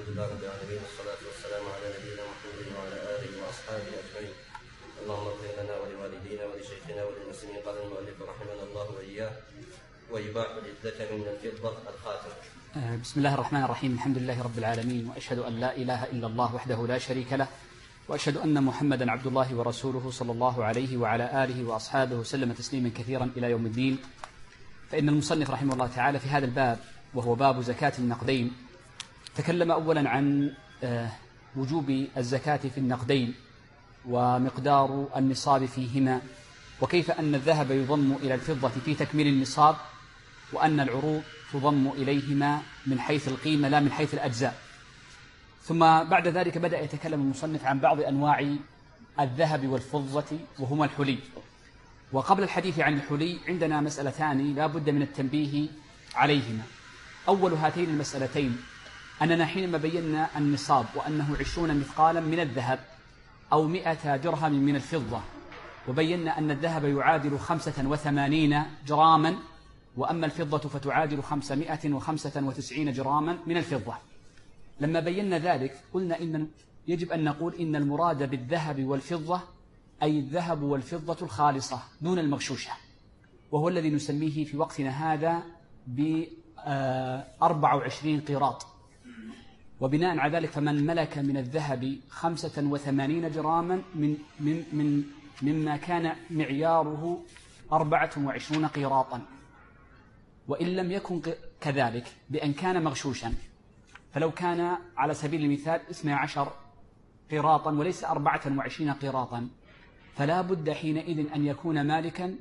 الحمد لله رب العالمين، والصلاة والسلام على نبينا محمد وعلى آله وأصحابه أجمعين. اللهم اغفر لنا ولوالدينا ولشيخنا وللمسلمين. قال المؤلف رحمنا الله وإياه: ويباح للذكر من الفضة الخاتم. بسم الله الرحمن الرحيم. الحمد لله رب العالمين، وأشهد أن لا إله إلا الله وحده لا شريك له، وأشهد أن محمدا عبد الله ورسوله صلى الله عليه وعلى آله وأصحابه وسلم تسليما كثيرا إلى يوم الدين. فإن المصنف رحمه الله تعالى في هذا الباب، وهو باب زكاة النقدين، تكلم أولا عن وجوب الزكاة في النقدين ومقدار النصاب فيهما، وكيف أن الذهب يضم إلى الفضة في تكميل النصاب، وأن العروض تضم إليهما من حيث القيمة لا من حيث الأجزاء. ثم بعد ذلك بدأ يتكلم المصنف عن بعض أنواع الذهب والفضة، وهما الحلي. وقبل الحديث عن الحلي عندنا مسألتان لا بد من التنبيه عليهما. أول هاتين المسألتين أننا حينما بينا النصاب وأنه 20 مثقالا من الذهب أو 100 درهم من الفضة، وبينا أن الذهب يعادل 85 جراما، وأما الفضة فتعادل 595 جراما من الفضة. لما بينا ذلك قلنا إن يجب أن نقول إن المراد بالذهب والفضة أي الذهب والفضة الخالصة دون المغشوشة، وهو الذي نسميه في وقتنا هذا ب 24 قيراط. وبناء على ذلك فمن ملك من الذهب 85 جراما مما كان معياره 24 قيراطا، وإن لم يكن كذلك بأن كان مغشوشا، فلو كان على سبيل المثال 12 قيراطا وليس 24 قيراطا، فلا بد حينئذ أن يكون مالكا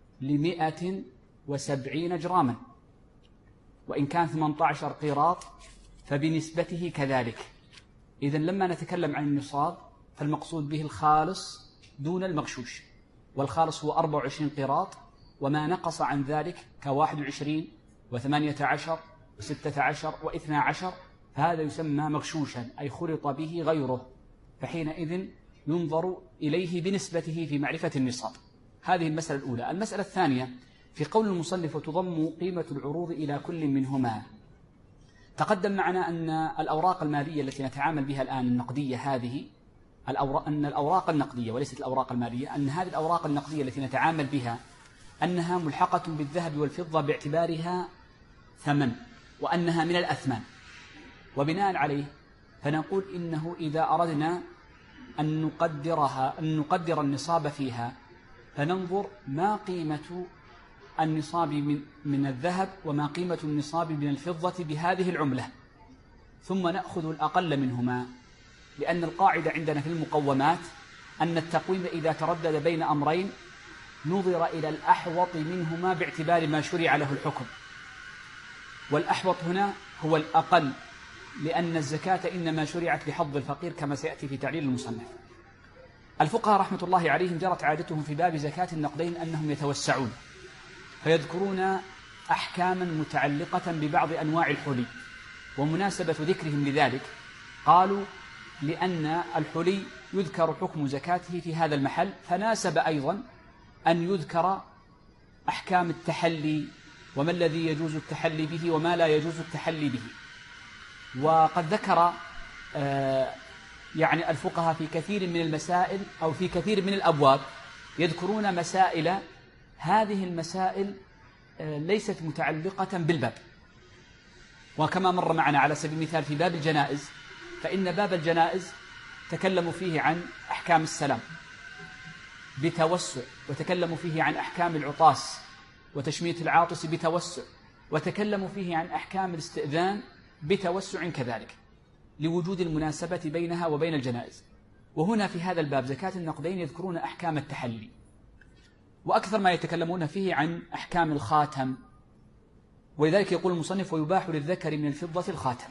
170 جراما، وإن كان 18 قيراط فبنسبته كذلك. إذن لما نتكلم عن النصاب فالمقصود به الخالص دون المغشوش، والخالص هو 24 قيراط، وما نقص عن ذلك ك21 و18 و16 و12 فهذا يسمى مغشوشا، أي خلط به غيره، فحينئذ ينظر إليه بنسبته في معرفة النصاب. هذه المسألة الأولى. المسألة الثانية في قول المصنف: وتضم قيمة العروض إلى كل منهما. تقدم معنا أن الأوراق المالية التي نتعامل بها الآن النقدية هذه أن الأوراق النقدية وليست الأوراق المالية، أن هذه الأوراق النقدية التي نتعامل بها أنها ملحقة بالذهب والفضة باعتبارها ثمن، وأنها من الأثمان. وبناء عليه فنقول إنه إذا أردنا أن نقدر النصاب فيها، فننظر ما قيمة النصاب من الذهب وما قيمة النصاب من الفضة بهذه العملة، ثم نأخذ الأقل منهما، لأن القاعدة عندنا في المقومات أن التقويم إذا تردد بين أمرين نظر إلى الأحوط منهما باعتبار ما شرع له الحكم، والأحوط هنا هو الأقل، لأن الزكاة إنما شرعت لحظ الفقير كما سيأتي في تعليل المصنف. الفقهاء رحمة الله عليهم جرت عادتهم في باب زكاة النقدين أنهم يتوسعون، فيذكرون أحكاما متعلقة ببعض أنواع الحلي. ومناسبة ذكرهم لذلك قالوا لأن الحلي يذكر حكم زكاته في هذا المحل، فناسب أيضا أن يذكر أحكام التحلي، وما الذي يجوز التحلي به وما لا يجوز التحلي به. وقد ذكر يعني الفقهاء في كثير من المسائل أو في كثير من الأبواب يذكرون مسائل، هذه المسائل ليست متعلقة بالباب. وكما مر معنا على سبيل المثال في باب الجنائز، فإن باب الجنائز تكلموا فيه عن أحكام السلام بتوسع، وتكلموا فيه عن أحكام العطاس وتشميت العاطس بتوسع، وتكلموا فيه عن أحكام الاستئذان بتوسع كذلك، لوجود المناسبة بينها وبين الجنائز. وهنا في هذا الباب زكاة النقدين يذكرون أحكام التحلي، وأكثر ما يتكلمون فيه عن أحكام الخاتم، ولذلك يقول المصنف: ويباح للذكر من الفضة الخاتم.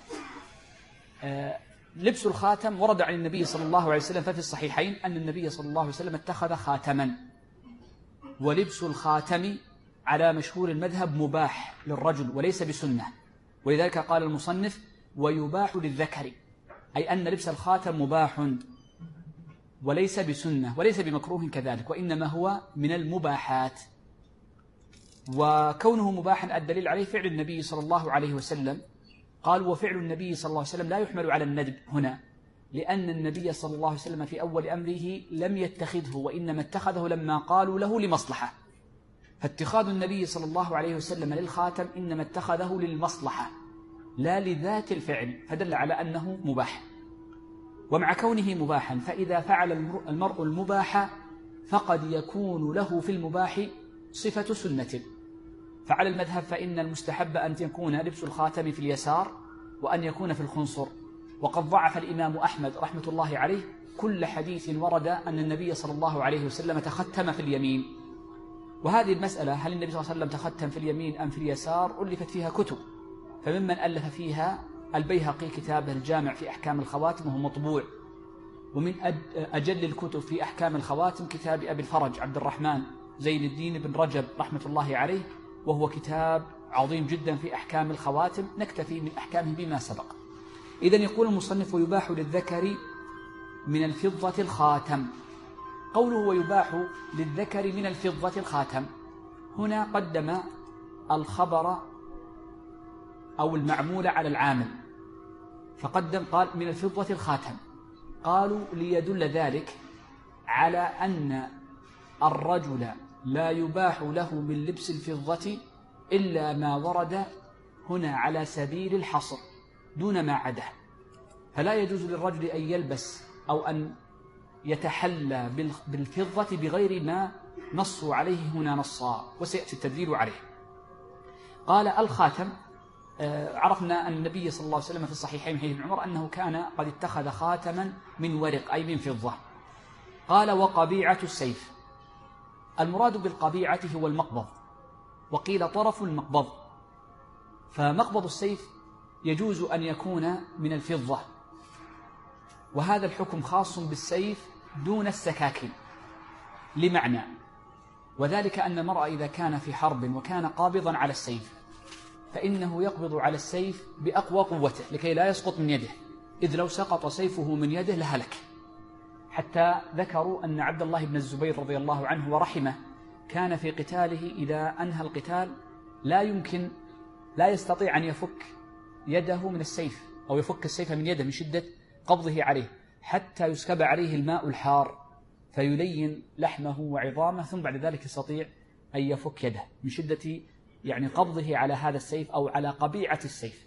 لبس الخاتم ورد عن النبي صلى الله عليه وسلم، ففي الصحيحين أن النبي صلى الله عليه وسلم اتخذ خاتما، ولبس الخاتم على مشهور المذهب مباح للرجل وليس بسنة، ولذلك قال المصنف: ويباح للذكر، أي أن لبس الخاتم مباح وليس بسنة وليس بمكروه كذلك، وإنما هو من المباحات. وكونه مباحا الدليل عليه فعل النبي صلى الله عليه وسلم قال وفعل النبي صلى الله عليه وسلم لا يحمل على الندب هنا، لأن النبي صلى الله عليه وسلم في أول أمره لم يتخذه، وإنما اتخذه لما قالوا له لمصلحة، فاتخاذ النبي صلى الله عليه وسلم للخاتم إنما اتخذه للمصلحة لا لذات الفعل، فدل على أنه مباح. ومع كونه مباحا فإذا فعل المرء المباح فقد يكون له في المباح صفة سنة. فعلى المذهب فإن المستحب أن يكون لبس الخاتم في اليسار وأن يكون في الخنصر. وقد ضعف الإمام أحمد رحمة الله عليه كل حديث ورد أن النبي صلى الله عليه وسلم تختم في اليمين. وهذه المسألة هل النبي صلى الله عليه وسلم تختم في اليمين أم في اليسار ألفت فيها كتب، فممن ألف فيها البيهقي كتابه الجامع في أحكام الخواتم وهو مطبوع، ومن أجل الكتب في أحكام الخواتم كتاب أبي الفرج عبد الرحمن زين الدين بن رجب رحمة الله عليه، وهو كتاب عظيم جدا في أحكام الخواتم، نكتفي من أحكامه بما سبق. إذن يقول المصنف ويباح للذكر من الفضة الخاتم. قوله ويباح للذكر من الفضة الخاتم، هنا قدم الخبر أو المعمول على العامل، فقدم قال من الفضة الخاتم، قالوا ليدل ذلك على أن الرجل لا يباح له من لبس الفضة إلا ما ورد هنا على سبيل الحصر دون ما عده، فلا يجوز للرجل أن يلبس أو أن يتحلى بالفضة بغير ما نصوا عليه هنا نصا، وسيأتي التدليل عليه. قال الخاتم، عرفنا أن النبي صلى الله عليه وسلم في الصحيحين من حديث ابن عمر أنه كان قد اتخذ خاتما من ورق أي من فضة. قال وقبيعة السيف، المراد بالقبيعة هو المقبض، وقيل طرف المقبض، فمقبض السيف يجوز أن يكون من الفضة، وهذا الحكم خاص بالسيف دون السكاكين لمعنى، وذلك أن المرء إذا كان في حرب وكان قابضا على السيف فإنه يقبض على السيف بأقوى قوته لكي لا يسقط من يده، إذ لو سقط سيفه من يده لهلك. حتى ذكروا أن عبد الله بن الزبير رضي الله عنه ورحمه كان في قتاله إذا أنهى القتال لا يستطيع أن يفك يده من السيف أو يفك السيف من يده من شدة قبضه عليه، حتى يسكب عليه الماء الحار فيلين لحمه وعظامه، ثم بعد ذلك يستطيع أن يفك يده من شدة قبضه على هذا السيف أو على قبيعة السيف.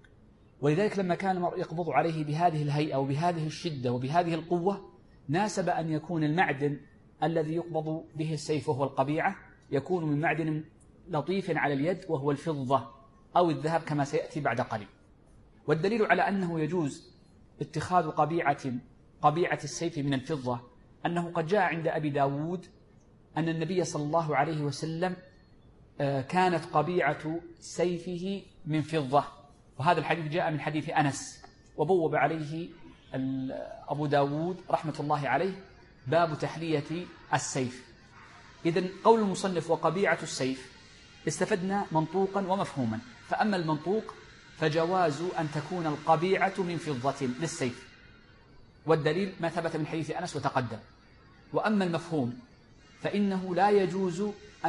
ولذلك لما كان المرء يقبض عليه بهذه الهيئة وبهذه الشدة وبهذه القوة ناسب أن يكون المعدن الذي يقبض به السيف وهو القبيعة يكون من معدن لطيف على اليد وهو الفضة أو الذهب كما سيأتي بعد قليل. والدليل على أنه يجوز اتخاذ قبيعة السيف من الفضة أنه قد جاء عند أبي داود أن النبي صلى الله عليه وسلم كانت قبيعة سيفه من فضة، وهذا الحديث جاء من حديث أنس، وبوب عليه أبو داود رحمة الله عليه باب تحلية السيف. إذن قول المصنف وقبيعة السيف استفدنا منطوقا ومفهوما. فأما المنطوق فجواز أن تكون القبيعة من فضة للسيف، والدليل ما ثبت من حديث أنس وتقدم. وأما المفهوم فإنه لا يجوز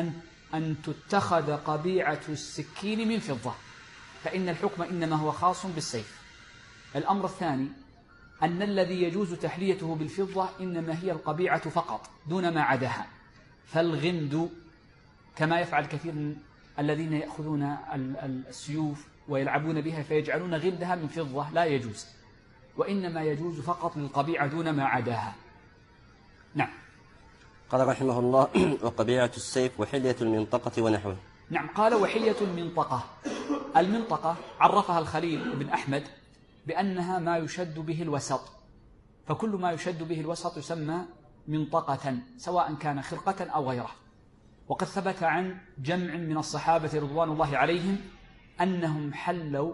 أن تتخذ قبيعة السكين من فضة، فإن الحكم إنما هو خاص بالسيف. الأمر الثاني أن الذي يجوز تحليته بالفضة إنما هي القبيعة فقط دون ما عداها، فالغمد كما يفعل كثير من الذين يأخذون السيوف ويلعبون بها فيجعلون غمدها من فضة لا يجوز، وإنما يجوز فقط للقبيعة دون ما عداها. نعم. قال رحمه الله وقبيعة السيف وحلية المنطقة ونحوه. نعم، قال وحلية المنطقة. المنطقة عرفها الخليل بن أحمد بأنها ما يشد به الوسط، فكل ما يشد به الوسط يسمى منطقة سواء كان خرقة أو غيره. وقد ثبت عن جمع من الصحابة رضوان الله عليهم أنهم حلوا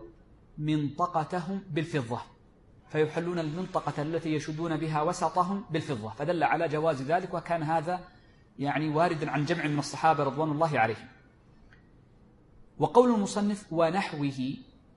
منطقتهم بالفضة، فيحلون المنطقة التي يشدون بها وسطهم بالفضة، فدل على جواز ذلك، وكان هذا واردا عن جمع من الصحابة رضوان الله عليهم. وقول المصنف ونحوه،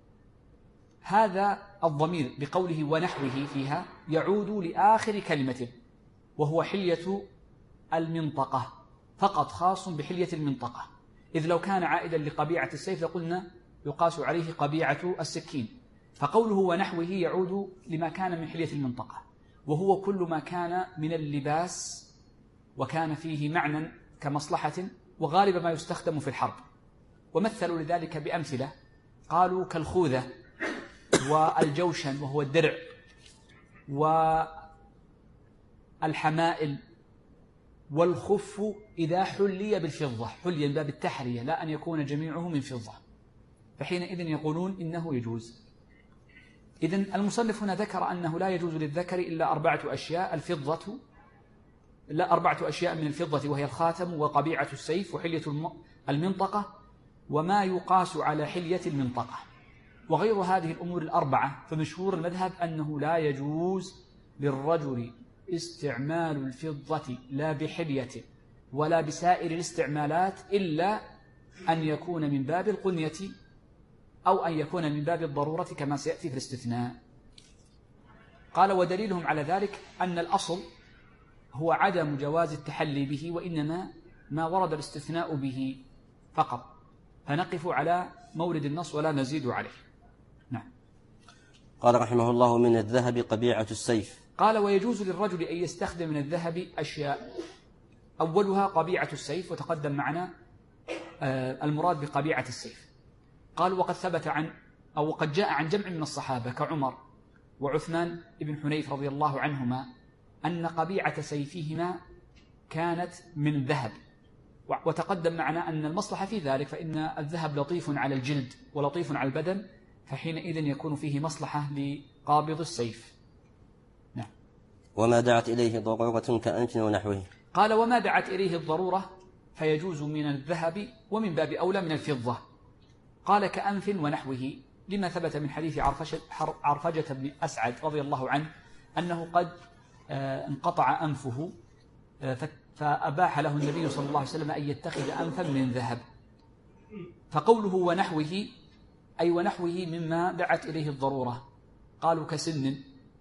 هذا الضمير بقوله ونحوه فيها يعود لآخر كلمة وهو حلية المنطقة، فقط خاص بحلية المنطقة، إذ لو كان عائدا لقبيعة السيف لقلنا يقاس عليه قبيعة السكين، فقوله ونحوه يعود لما كان من حلية المنطقة، وهو كل ما كان من اللباس وكان فيه معنى كمصلحة، وغالبا ما يستخدم في الحرب. ومثلوا لذلك بأمثلة، قالوا كالخوذة والجوشن وهو الدرع والحمائل والخف إذا حلي بالفضة، حلي من باب التحرية لا أن يكون جميعه من فضة، فحينئذ يقولون إنه يجوز. إذن المصنف هنا ذكر أنه لا يجوز للذكر إلا 4 أشياء: الفضة، لا 4 أشياء من الفضة، وهي الخاتم وقبيعة السيف وحلية المنطقة وما يقاس على حلية المنطقة. وغير هذه الأمور ال4 فمشهور المذهب أنه لا يجوز للرجل استعمال الفضة لا بحلية ولا بسائر الاستعمالات إلا أن يكون من باب القنية أو أن يكون من باب الضرورة كما سيأتي في الاستثناء. قال ودليلهم على ذلك أن الأصل هو عدم جواز التحلي به، وإنما ما ورد الاستثناء به فقط، فنقف على مورد النص ولا نزيد عليه. نعم. قال رحمه الله: من الذهب قبيعة السيف. قال ويجوز للرجل أن يستخدم من الذهب أشياء، أولها قبيعة السيف، وتقدم معنا المراد بقبيعة السيف. قال وقد ثبت وقد جاء عن جمع من الصحابة كعمر وعثمان بن حنيف رضي الله عنهما أن قبيعة سيفهما كانت من ذهب، وتقدم معنا أن المصلحة في ذلك، فإن الذهب لطيف على الجلد ولطيف على البدن، فحينئذ يكون فيه مصلحة لقابض السيف. نعم. وما دعت إليه ضرورة كأنف ونحوه. قال وما دعت إليه الضرورة فيجوز من الذهب ومن باب أولى من الفضة. قال كأنف ونحوه لما ثبت من حديث عرفجة بن أسعد رضي الله عنه أنه قد انقطع أنفه، فأباح له النبي صلى الله عليه وسلم أن يتخذ أنفا من ذهب. فقوله ونحوه أي ونحوه مما دعت إليه الضرورة، قالوا كسن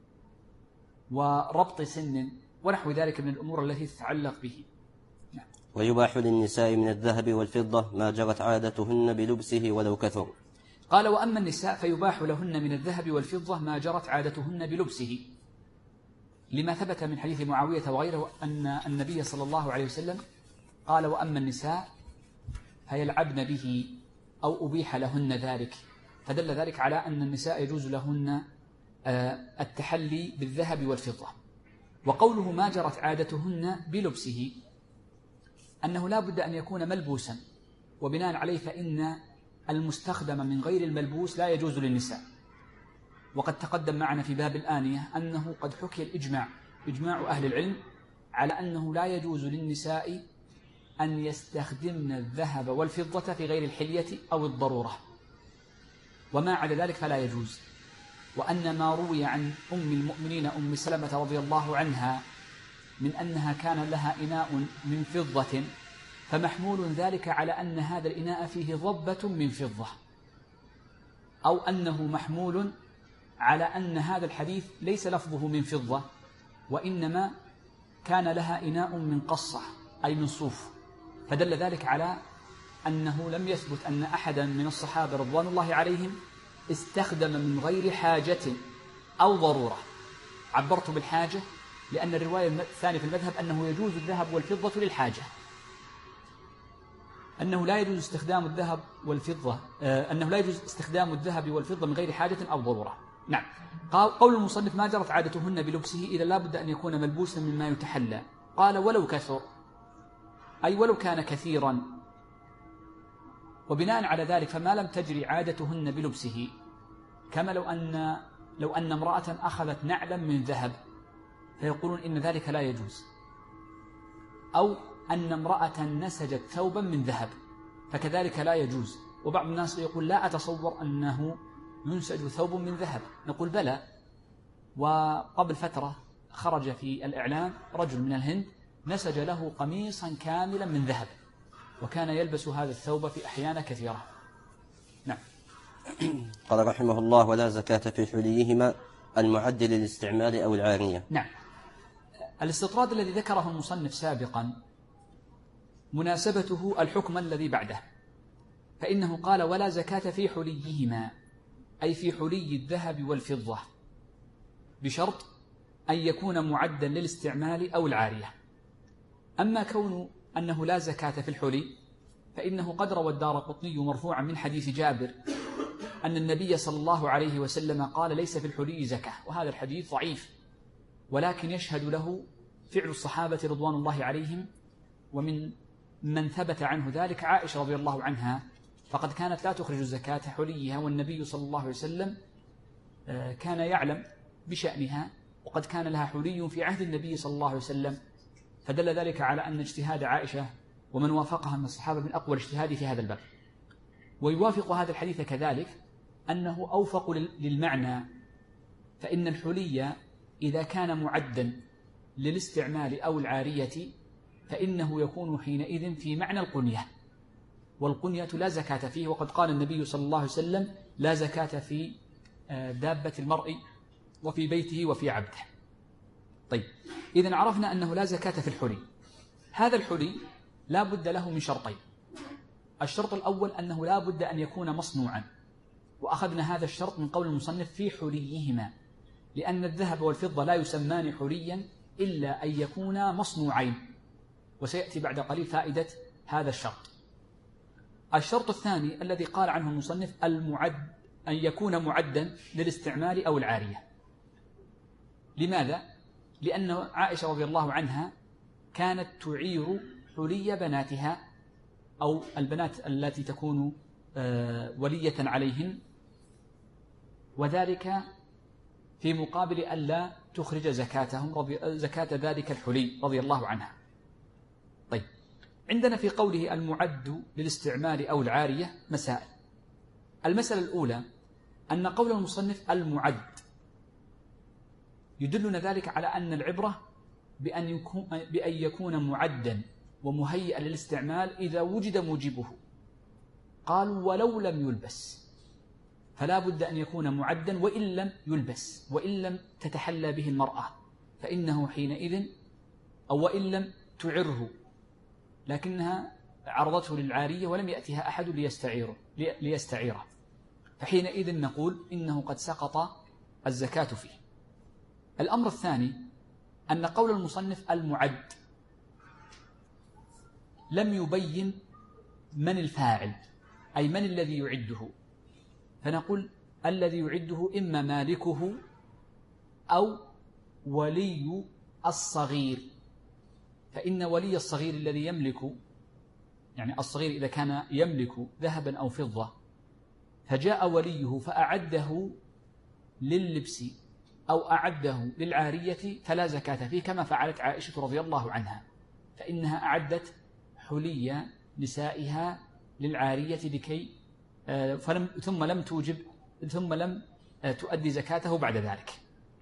وربط سن ونحو ذلك من الأمور التي تتعلق به. نعم. ويباح للنساء من الذهب والفضة ما جرت عادتهن بلبسه ولو كثر. قال وأما النساء فيباح لهن من الذهب والفضة ما جرت عادتهن بلبسه، لما ثبت من حديث معاوية وغيره أن النبي صلى الله عليه وسلم قال وأما النساء فيلعبن به أو أبيح لهن ذلك، فدل ذلك على أن النساء يجوز لهن التحلي بالذهب والفضة. وقوله ما جرت عادتهن بلبسه أنه لا بد أن يكون ملبوسا، وبناء عليه فإن المستخدم من غير الملبوس لا يجوز للنساء. وقد تقدم معنا في باب الآنية أنه قد حكي إجماع أهل العلم على أنه لا يجوز للنساء أن يستخدمن الذهب والفضة في غير الحلية أو الضرورة، وما عدا ذلك فلا يجوز. وأن ما روي عن أم المؤمنين أم سلمة رضي الله عنها من أنها كان لها إناء من فضة، فمحمول ذلك على أن هذا الإناء فيه ضبة من فضة، أو أنه محمول على أن هذا الحديث ليس لفظه من فضة، وإنما كان لها إناء من قصة أي من صوف، فدل ذلك على أنه لم يثبت أن أحدا من الصحابة رضوان الله عليهم استخدم من غير حاجة أو ضرورة. عبرت بالحاجة لأن الرواية الثانية في المذهب أنه يجوز الذهب والفضة للحاجة، أنه لا يجوز استخدام الذهب والفضة، أنه لا يجوز استخدام الذهب والفضة من غير حاجة أو ضرورة. نعم. قول المصنف ما جرت عادتهن بلبسه إذا لا بد أن يكون ملبوسا مما يتحلى. قال ولو كثر أي ولو كان كثيرا، وبناء على ذلك فما لم تجري عادتهن بلبسه، كما لو أن امرأة أخذت نعلا من ذهب فيقولون إن ذلك لا يجوز، أو أن امرأة نسجت ثوبا من ذهب فكذلك لا يجوز. وبعض الناس يقول لا أتصور أنه ينسج ثوب من ذهب، نقول بلى. وقبل فترة خرج في الإعلام رجل من الهند نسج له قميصا كاملا من ذهب، وكان يلبس هذا الثوب في أحيان كثيرة. نعم. قال رحمه الله ولا زكاة في حليهما المعد للاستعمال أو العارية. نعم. الاستطراد الذي ذكره المصنف سابقا مناسبته الحكم الذي بعده، فإنه قال ولا زكاة في حليهما، أي في حلي الذهب والفضة، بشرط أن يكون معدا للاستعمال أو العارية. أما كون أنه لا زكاة في الحلي فإنه قد روى الدارقطني مرفوعا من حديث جابر أن النبي صلى الله عليه وسلم قال: ليس في الحلي زكاة. وهذا الحديث ضعيف، ولكن يشهد له فعل الصحابة رضوان الله عليهم، ومن من ثبت عنه ذلك عائشة رضي الله عنها، فقد كانت لا تخرج زكاة حليها، والنبي صلى الله عليه وسلم كان يعلم بشأنها، وقد كان لها حلي في عهد النبي صلى الله عليه وسلم، فدل ذلك على أن اجتهاد عائشة ومن وافقها من الصحابة من أقوى الاجتهاد في هذا الباب. ويوافق هذا الحديث كذلك أنه أوفق للمعنى، فإن الحلي إذا كان معدا للاستعمال أو العارية فإنه يكون حينئذ في معنى القنية، والقنية لا زكاة فيه، وقد قال النبي صلى الله عليه وسلم: لا زكاة في دابة المرء وفي بيته وفي عبده. طيب، إذن عرفنا أنه لا زكاة في الحلي. هذا الحلي لا بد له من شرطين. الشرط الأول أنه لا بد أن يكون مصنوعا، وأخذنا هذا الشرط من قول المصنف: في حليهما، لأن الذهب والفضة لا يسمان حليا إلا أن يكونا مصنوعين، وسيأتي بعد قليل فائدة هذا الشرط. الشرط الثاني الذي قال عنه المصنف: المعد، أن يكون معدا للاستعمال أو العارية. لماذا؟ لأن عائشة رضي الله عنها كانت تعير حلي بناتها أو البنات التي تكون ولية عليهن، وذلك في مقابل ألا تخرج زكاتهم زكاة ذلك الحلي رضي الله عنها. طيب، عندنا في قوله المعد للاستعمال أو العارية مسائل. المسألة الأولى أن قول المصنف المعد يدلنا ذلك على أن العبرة بأن يكون معدا ومهيئا للاستعمال إذا وجد موجبه. قالوا: ولو لم يلبس، فلا بد أن يكون معدا وإن لم يلبس، وإن لم تتحلى به المرأة، فإنه حينئذ، أو وإن لم تعره لكنها عرضته للعارية ولم يأتها أحد ليستعيره، فحينئذ نقول إنه قد سقط الزكاة فيه. الأمر الثاني أن قول المصنف المعد لم يبين من الفاعل، أي من الذي يعده، فنقول الذي يعده إما مالكه أو ولي الصغير، فإن ولي الصغير الذي يملك، يعني الصغير إذا كان يملك ذهبا أو فضة فجاء وليه فأعده لللبس أو أعده للعارية فلا زكاة فيه، كما فعلت عائشة رضي الله عنها، فإنها أعدت حلي نسائها للعارية لكي ثم لم تؤدي زكاته بعد ذلك.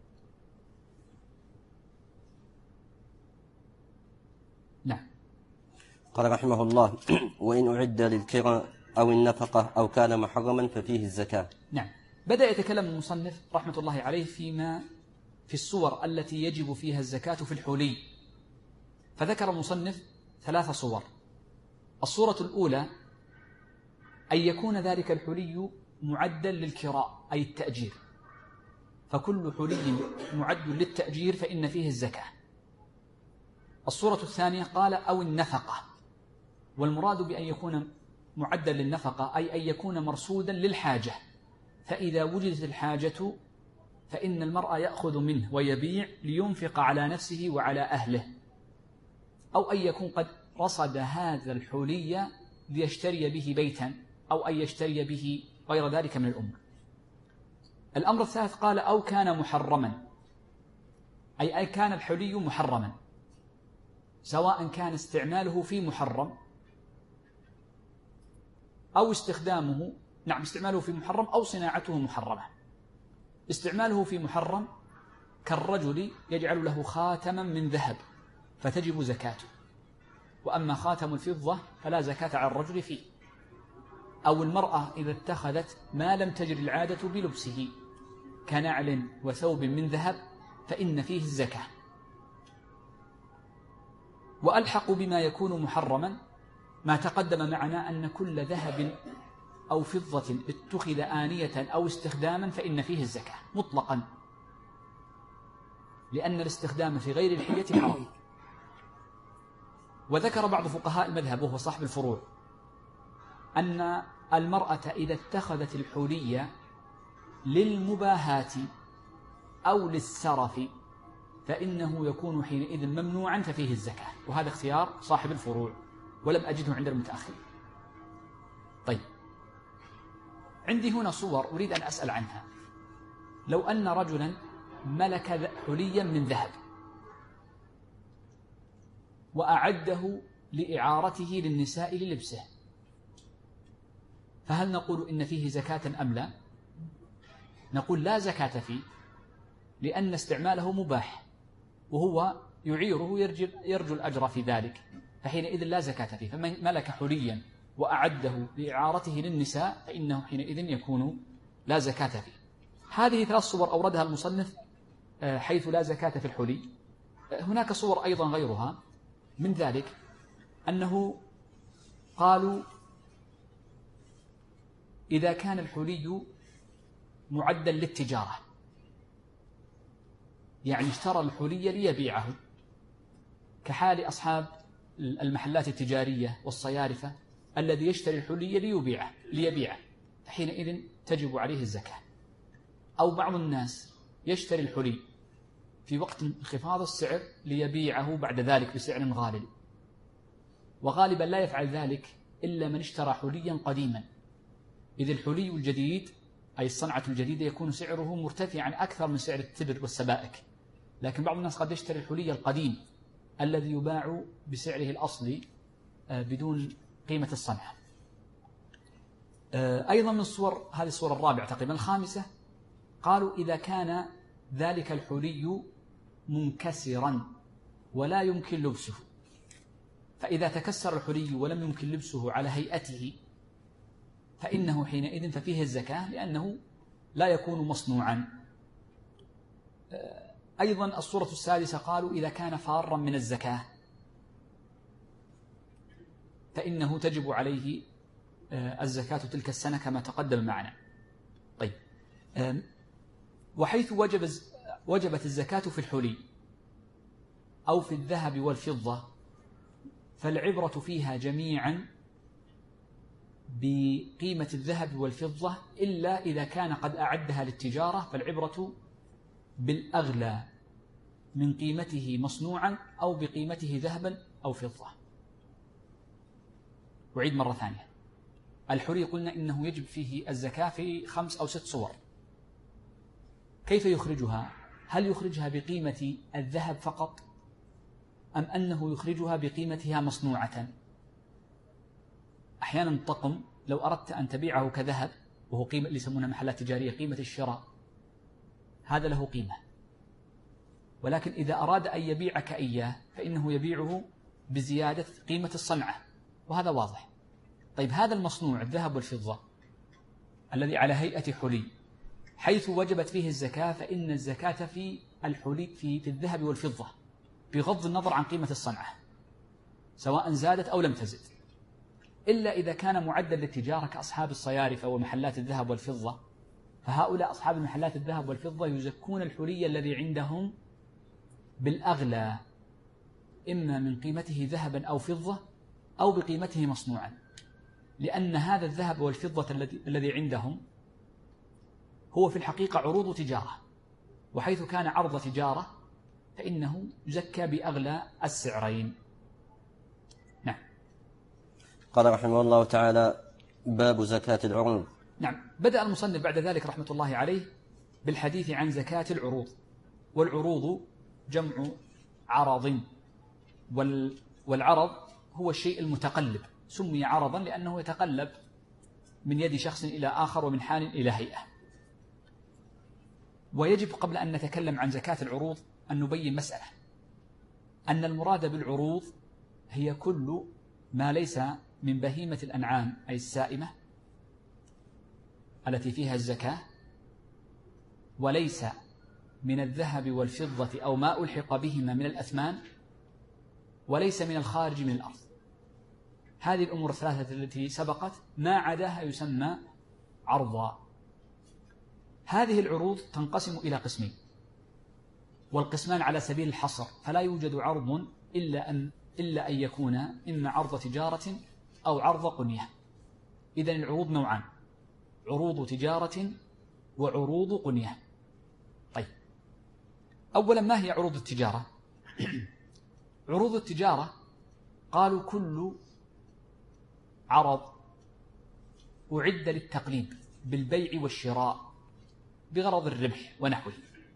نعم. قال رحمه الله: وإن أعد للكراء أو النفقة أو كان محرما ففيه الزكاة. نعم. بدأ يتكلم المصنف رحمة الله عليه في الصور التي يجب فيها الزكاة في الحلي، فذكر المصنف 3 صور. الصورة الأولى أن يكون ذلك الحلي معدا للكراء أي التأجير، فكل حلي معد للتأجير فإن فيه الزكاة. الصورة الثانية قال أو النفقة، والمراد بأن يكون معدا للنفقة أي أن يكون مرصودا للحاجة، فإذا وجدت الحاجة فإن المرء يأخذ منه ويبيع لينفق على نفسه وعلى أهله، أو أن يكون قد رصد هذا الحلي ليشتري به بيتا أو أن يشتري به غير ذلك من الأمور. الأمر الثالث قال أو كان محرما، أي كان الحلي محرما، سواء كان استعماله في محرم أو استخدامه، نعم استعماله في محرم أو صناعته محرمة. استعماله في محرم كالرجل يجعل له خاتما من ذهب فتجب زكاته، وأما خاتم الفضة فلا زكاة على الرجل فيه. أو المرأة إذا اتخذت ما لم تجر العادة بلبسه كنعل وثوب من ذهب فإن فيه الزكاة. وألحق بما يكون محرما ما تقدم معنا أن كل ذهب أو فضة اتخذ آنية أو استخداما فإن فيه الزكاة مطلقا، لأن الاستخدام في غير الحية حرام. وذكر بعض فقهاء المذهب وهو صاحب الفروع أن المرأة إذا اتخذت الحلي للمباهاة أو للسرف فإنه يكون حينئذ ممنوعا ففيه الزكاة، وهذا اختيار صاحب الفروع ولم أجده عند المتأخرين. طيب، عندي هنا صور أريد أن أسأل عنها. لو أن رجلا ملك حليا من ذهب وأعده لإعارته للنساء للبسه، فهل نقول إن فيه زكاة أم لا؟ نقول لا زكاة فيه، لأن استعماله مباح وهو يعيره يرجو الأجر في ذلك، فحينئذ لا زكاة فيه. فمن ملك حليا وأعده لإعارته للنساء فإنه حينئذ يكون لا زكاة فيه. هذه 3 صور أوردها المصنف حيث لا زكاة في الحلي. هناك صور أيضا غيرها، من ذلك أنه قالوا إذا كان الحلي معدا للتجارة، يعني اشترى الحلي ليبيعه، كحال أصحاب المحلات التجارية والصيارفة الذي يشتري الحلي ليبيعه حينئذ تجب عليه الزكاة. أو بعض الناس يشتري الحلي في وقت انخفاض السعر ليبيعه بعد ذلك بسعر غالي، وغالبا لا يفعل ذلك إلا من اشترى حليا قديما، إذ الحلي الجديد أي الصنعة الجديدة يكون سعره مرتفعا أكثر من سعر التبر والسبائك. لكن بعض الناس قد يشتري الحلي القديم الذي يباع بسعره الأصلي بدون قيمة الصنعة. أيضا من الصور، هذه الصورة الرابعة تقريبا، الخامسة، قالوا إذا كان ذلك الحلي منكسرا ولا يمكن لبسه، فإذا تكسر الحلي ولم يمكن لبسه على هيئته فإنه حينئذ ففيه الزكاة، لأنه لا يكون مصنوعا. أيضا الصورة السادسة قالوا إذا كان فارا من الزكاة فإنه تجب عليه الزكاة تلك السنة كما تقدم معنا. طيب، وحيث وجبت الزكاة في الحلي أو في الذهب والفضة فالعبرة فيها جميعا بقيمة الذهب والفضة، إلا إذا كان قد أعدها للتجارة فالعبرة بالأغلى من قيمته مصنوعا أو بقيمته ذهبا أو فضة. أعيد مرة ثانية، الحلي قلنا إنه يجب فيه الزكاة في 5 أو 6 صور. كيف يخرجها؟ هل يخرجها بقيمة الذهب فقط أم أنه يخرجها بقيمتها مصنوعة؟ أحيانا الطقم لو أردت أن تبيعه كذهب وهو قيمة اللي يسمونها محلات تجارية قيمة الشراء، هذا له قيمة، ولكن إذا أراد أن يبيعك إياه فإنه يبيعه بزيادة قيمة الصنعة، وهذا واضح. طيب، هذا المصنوع الذهب والفضة الذي على هيئة حلي حيث وجبت فيه الزكاة فإن الزكاة في الحلي في الذهب والفضة بغض النظر عن قيمة الصنعة سواء زادت أو لم تزد، إلا إذا كان معدا للتجارة كأصحاب الصيارفة ومحلات الذهب والفضة، فهؤلاء أصحاب المحلات الذهب والفضة يزكون الحلي الذي عندهم بالأغلى، إما من قيمته ذهبا أو فضة أو بقيمته مصنوعا، لأن هذا الذهب والفضة الذي عندهم هو في الحقيقة عروض تجارة، وحيث كان عرض تجارة فإنه يزكى بأغلى السعرين. نعم. قال رحمه الله تعالى: باب زكاة العروض. نعم، بدأ المصنف بعد ذلك رحمة الله عليه بالحديث عن زكاة العروض. والعروض جمع عرض، والعرض هو الشيء المتقلب، سمي عرضا لأنه يتقلب من يد شخص إلى آخر ومن حال إلى هيئة. ويجب قبل أن نتكلم عن زكاة العروض أن نبين مسألة، أن المراد بالعروض هي كل ما ليس من بهيمة الأنعام أي السائمة التي فيها الزكاة، وليس من الذهب والفضة أو ما ألحق بهما من الأثمان، وليس من الخارج من الأرض. هذه الأمور الثلاثة التي سبقت ما عداها يسمى عرضا. هذه العروض تنقسم إلى قسمين، والقسمان على سبيل الحصر، فلا يوجد عرض إلا أن يكون إما عرض تجارة أو عرض قنية. إذن العروض نوعان: عروض تجارة وعروض قنية. طيب، أولا ما هي عروض التجارة؟ عروض التجارة قالوا كل عرض أعد للتقليد بالبيع والشراء بغرض الربح ونحوه،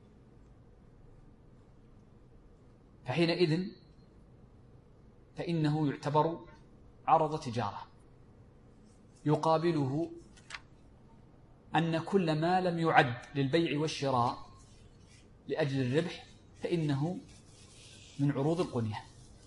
فحينئذ فإنه يعتبر عرض تجارة. يقابله أن كل ما لم يعد للبيع والشراء لأجل الربح فإنه من عروض القنية.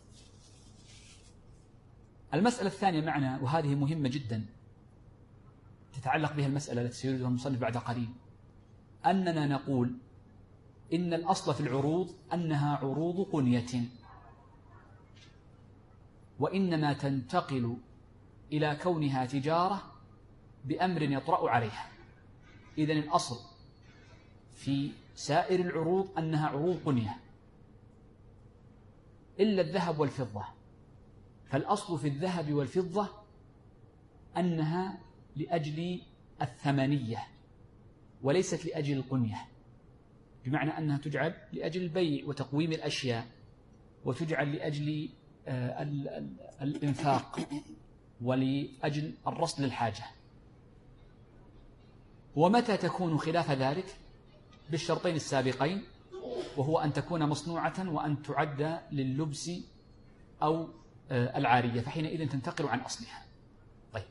المسألة الثانية معنا، وهذه مهمة جدا تتعلق بها المسألة التي سيريدها المصنف بعد قليل، أننا نقول إن الأصل في العروض أنها عروض قنية، وإنما تنتقل إلى كونها تجارة بأمر يطرأ عليها. إذن الأصل في سائر العروض أنها عروض قنية إلا الذهب والفضة، فالأصل في الذهب والفضة أنها لأجل الثمنية وليست لأجل القنية، بمعنى أنها تجعل لأجل البيع وتقويم الأشياء، وتجعل لأجل الإنفاق ولأجل الرصد للحاجة. ومتى تكون خلاف ذلك؟ بالشرطين السابقين، وهو أن تكون مصنوعة وأن تعد لللبس أو العارية، فحينئذ تنتقل عن أصلها. طيب،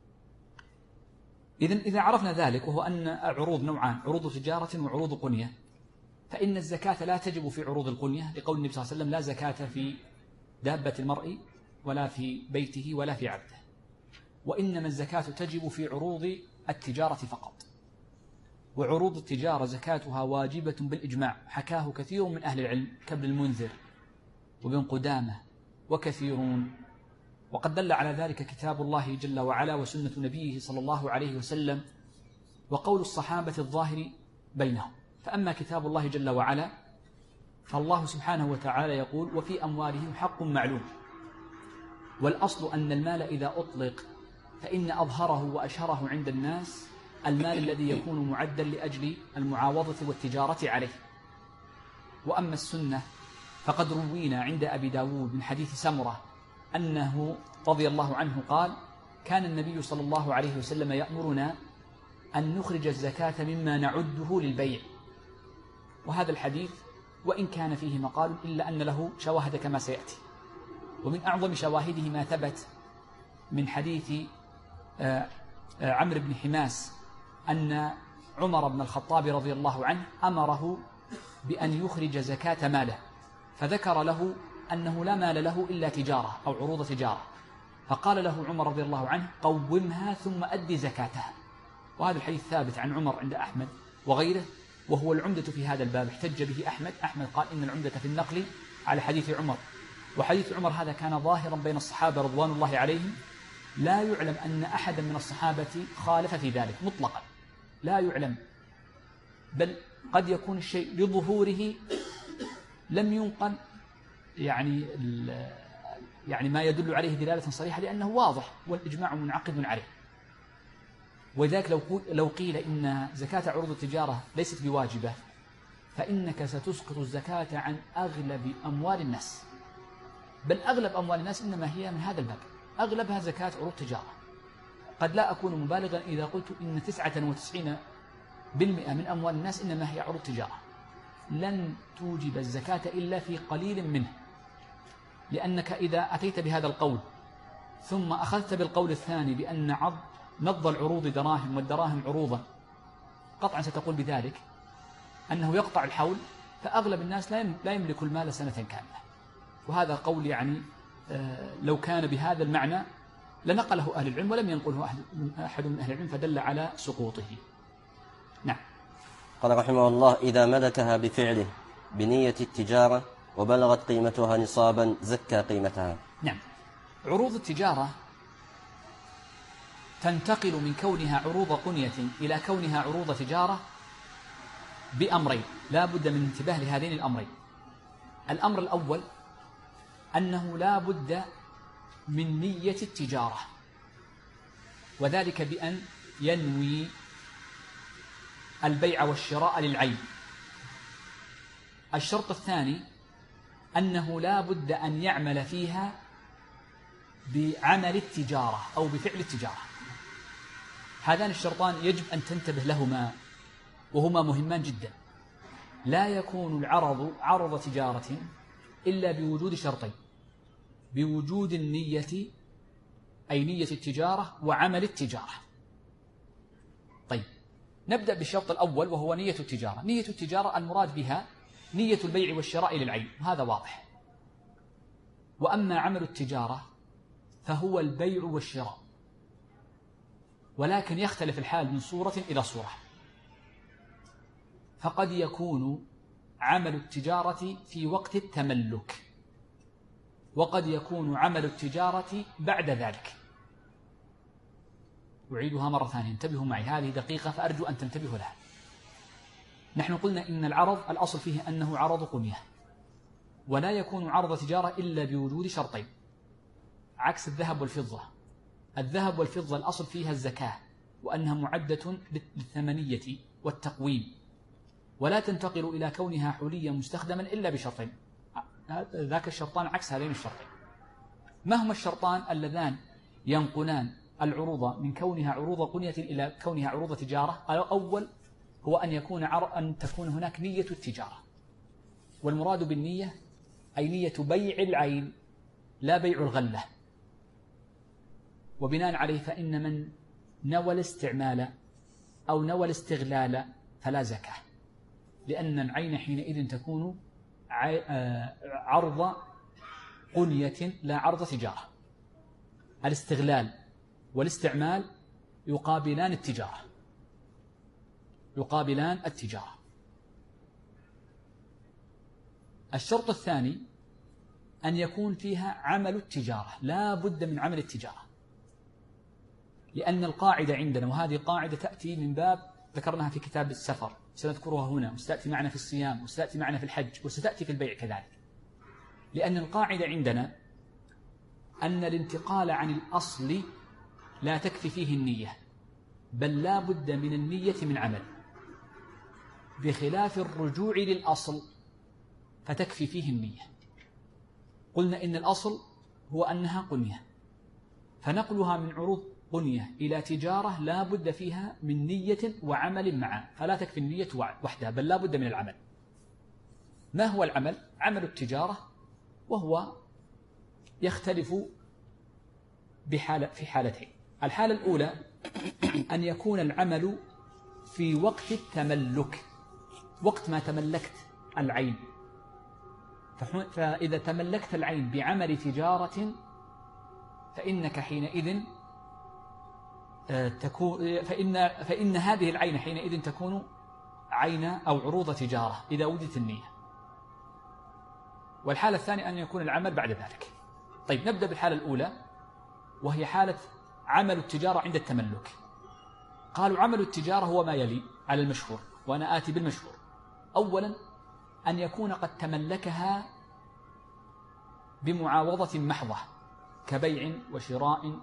إذا عرفنا ذلك، وهو أن العروض نوعان: عروض تجارة وعروض قنية. فإن الزكاة لا تجب في عروض القنية لقول النبي صلى الله عليه وسلم: لا زكاة في دابة المرء ولا في بيته ولا في عبده، وإنما الزكاة تجب في عروض التجارة فقط. وعروض التجارة زكاتها واجبة بالإجماع، حكاه كثير من أهل العلم كابن المنذر وابن قدامة وكثيرون، وقد دل على ذلك كتاب الله جل وعلا وسنة نبيه صلى الله عليه وسلم وقول الصحابة الظاهر بينهم. فأما كتاب الله جل وعلا فالله سبحانه وتعالى يقول: وفي أموالهم حق معلوم. والأصل أن المال إذا أطلق فإن أظهره وأشهره عند الناس المال الذي يكون معدا لأجل المعاوضة والتجارة عليه. وأما السنة فقد روينا عند أبي داود من حديث سمرة أنه رضي الله عنه قال: كان النبي صلى الله عليه وسلم يأمرنا أن نخرج الزكاة مما نعده للبيع. وهذا الحديث وإن كان فيه مقال إلا أن له شواهد كما سيأتي. ومن أعظم شواهده ما ثبت من حديث عمرو بن حماس أن عمر بن الخطاب رضي الله عنه أمره بأن يخرج زكاة ماله، فذكر له أنه لا مال له إلا تجارة أو عروض تجارة، فقال له عمر رضي الله عنه: قومها ثم أدي زكاتها. وهذا الحديث ثابت عن عمر عند أحمد وغيره، وهو العمدة في هذا الباب، احتج به أحمد قال إن العمدة في النقل على حديث عمر. وحديث عمر هذا كان ظاهرا بين الصحابة رضوان الله عليهم، لا يعلم أن أحدا من الصحابة خالف في ذلك مطلقا، لا يعلم، بل قد يكون الشيء لظهوره لم ينقل يعني ما يدل عليه دلالة صريحة، لأنه واضح والإجماع منعقد عليه. وذلك لو قيل إن زكاة عروض التجارة ليست بواجبة فإنك ستسقط الزكاة عن أغلب أموال الناس، بل أغلب أموال الناس إنما هي من هذا الباب، أغلبها زكاة عروض تجارة. قد لا أكون مبالغا إذا قلت إن 99% من أموال الناس إنما هي عروض تجارة، لن توجب الزكاة إلا في قليل منه، لأنك إذا أتيت بهذا القول ثم أخذت بالقول الثاني بأن نض العروض دراهم والدراهم عروضا، قطعا ستقول بذلك أنه يقطع الحول، فأغلب الناس لا يملك المال سنة كاملة. وهذا قول لو كان بهذا المعنى لنقله أهل العلم، ولم ينقله أحد من أهل العلم، فدل على سقوطه. نعم. قال رحمه الله: إذا ملكها بفعله بنية التجارة وبلغت قيمتها نصابا زكى قيمتها. نعم. عروض التجارة تنتقل من كونها عروض قنية إلى كونها عروض تجارة بأمرين، لا بد من انتباه لهذين الأمرين. الأمر الأول أنه لا بد من نية التجارة، وذلك بأن ينوي البيع والشراء للعين. الشرط الثاني أنه لا بد أن يعمل فيها بعمل التجارة أو بفعل التجارة. هذان الشرطان يجب أن تنتبه لهما، وهما مهمان جدا. لا يكون العرض عرض تجارة إلا بوجود شرطين: بوجود النية أي نية التجارة، وعمل التجارة. طيب، نبدأ بالشرط الأول وهو نية التجارة. نية التجارة المراد بها نية البيع والشراء للعين، وهذا واضح. وأما عمل التجارة فهو البيع والشراء، ولكن يختلف الحال من صورة إلى صورة. فقد يكون عمل التجارة في وقت التملك، وقد يكون عمل التجارة بعد ذلك. أعيدها مرة ثانية، انتبهوا معي، هذه دقيقة فأرجو أن تنتبهوا لها. نحن قلنا إن العرض الأصل فيه أنه عرض قنية، ولا يكون عرض تجارة إلا بوجود شرطين، عكس الذهب والفضة. الذهب والفضة الأصل فيها الزكاة، وأنها معدة بالثمنية والتقويم، ولا تنتقل إلى كونها حليا مستخدما إلا بشرطين. ذاك الشرطان عكس هذين الشرطين. ما هما الشرطان اللذان ينقلان العروض من كونها عروض قنية إلى كونها عروض تجارة؟ الأول هو أن تكون هناك نية التجارة، والمراد بالنية أي نية بيع العين لا بيع الغلة. وبناء عليه فإن من نوى الاستعمال أو نوى الاستغلال فلا زكاة، لأن العين حينئذ تكون عرض قنية لا عرض تجارة. الاستغلال والاستعمال يقابلان التجارة، يقابلان التجارة. الشرط الثاني أن يكون فيها عمل التجارة، لا بد من عمل التجارة، لأن القاعدة عندنا، وهذه قاعدة تأتي من باب ذكرناها في كتاب السفر، سنذكرها هنا، وستأتي معنا في الصيام، وستأتي معنا في الحج، وستأتي في البيع كذلك. لأن القاعدة عندنا أن الانتقال عن الأصل لا تكفي فيه النية، بل لا بد من النية من عمل، بخلاف الرجوع للأصل فتكفي فيه النية. قلنا إن الأصل هو أنها قنية، فنقلها من عروض قنية إلى تجارة لا بد فيها من نية وعمل معا، فلا تكفي النية وحدها، بل لا بد من العمل. ما هو العمل؟ عمل التجارة، وهو يختلف في حالتين. الحالة الأولى أن يكون العمل في وقت التملك، وقت ما تملكت العين. فإذا تملكت العين بعمل تجارة فإنك حينئذ فإن هذه العين حينئذ تكون عين أو عروض تجارة إذا وجدت النية. والحالة الثانية أن يكون العمل بعد ذلك. طيب، نبدأ بالحالة الأولى، وهي حالة عمل التجارة عند التملك. قالوا عمل التجارة هو ما يلي على المشهور، وأنا آتي بالمشهور. أولا أن يكون قد تملكها بمعاوضة محضة، كبيع وشراء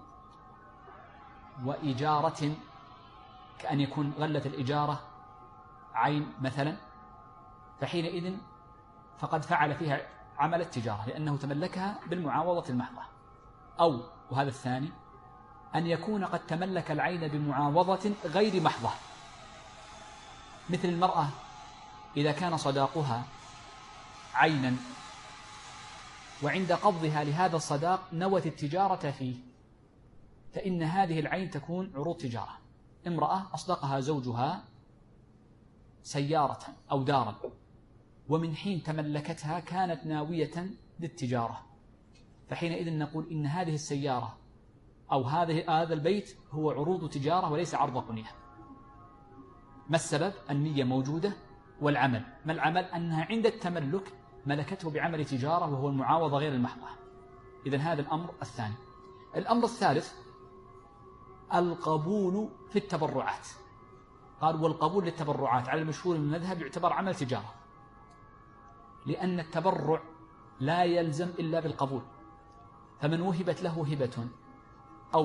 وإجارة، كأن يكون غلة الإجارة عين مثلا، فحينئذ فقد فعل فيها عمل التجارة لأنه تملكها بالمعاوضة المحضة. أو، وهذا الثاني، أن يكون قد تملك العين بمعاوضة غير محضة، مثل المرأة إذا كان صداقها عينا وعند قبضها لهذا الصداق نوت التجارة فيه، فإن هذه العين تكون عروض تجارة. امرأة أصدقها زوجها سيارة أو دارا، ومن حين تملكتها كانت ناوية للتجارة، فحينئذ نقول إن هذه السيارة أو هذا البيت هو عروض تجارة وليس عرض قنية. ما السبب؟ النية موجودة والعمل. ما العمل؟ أنها عند التملك ملكته بعمل تجارة وهو المعاوضة غير المحضة. إذن هذا الأمر الثاني. الأمر الثالث القبول في التبرعات. قال والقبول للتبرعات على المشهور من المذهب يعتبر عمل تجارة، لأن التبرع لا يلزم إلا بالقبول. فمن وهبت له هبة أو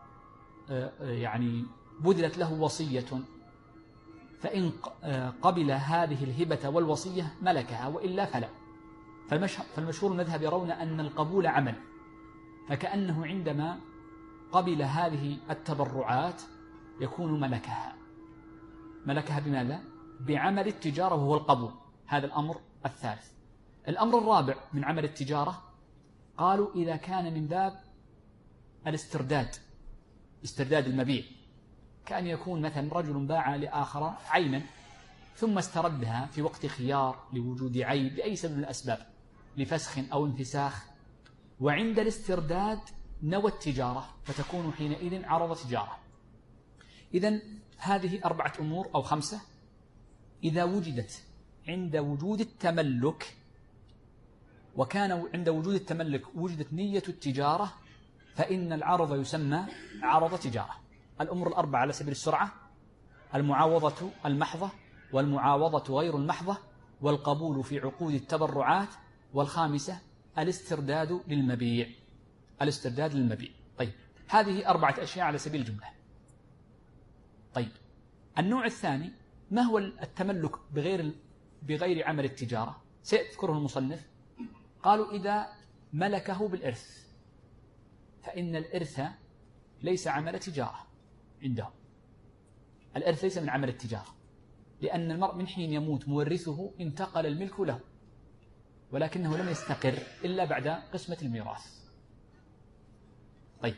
يعني بذلت له وصية، فإن قبل هذه الهبة والوصية ملكها، وإلا فلا. فالمشهور المذهب يرون أن القبول عمل، فكأنه عندما قبل هذه التبرعات يكون ملكها بماذا؟ بعمل التجارة وهو القبول. هذا الأمر الثالث. الأمر الرابع من عمل التجارة قالوا إذا كان من باب الاسترداد، استرداد المبيع، كأن يكون مثلا رجل باع لآخر عينا ثم استردها في وقت خيار لوجود عيب لأي سبب من الأسباب، لفسخ أو انفساخ، وعند الاسترداد نوى التجارة فتكون حينئذ عرض تجارة. إذن هذه 4 أمور أو 5 إذا وجدت عند وجود التملك، وكان عند وجود التملك وجدت نية التجارة، فإن العرض يسمى عرض تجارة. الأمور ال4 على سبيل السرعة: المعاوضة المحضة، والمعاوضة غير المحضة، والقبول في عقود التبرعات، والخامسة الاسترداد للمبيع. الاسترداد للمبيع. طيب، هذه 4 أشياء على سبيل الجملة. طيب، النوع الثاني ما هو التملك بغير عمل التجارة؟ سيذكره المصنف. قالوا إذا ملكه بالإرث، فإن الإرث ليس عمل تجارة عندهم. الإرث ليس من عمل التجارة، لأن المرء من حين يموت مورثه انتقل الملك له، ولكنه لم يستقر إلا بعد قسمة الميراث. طيب،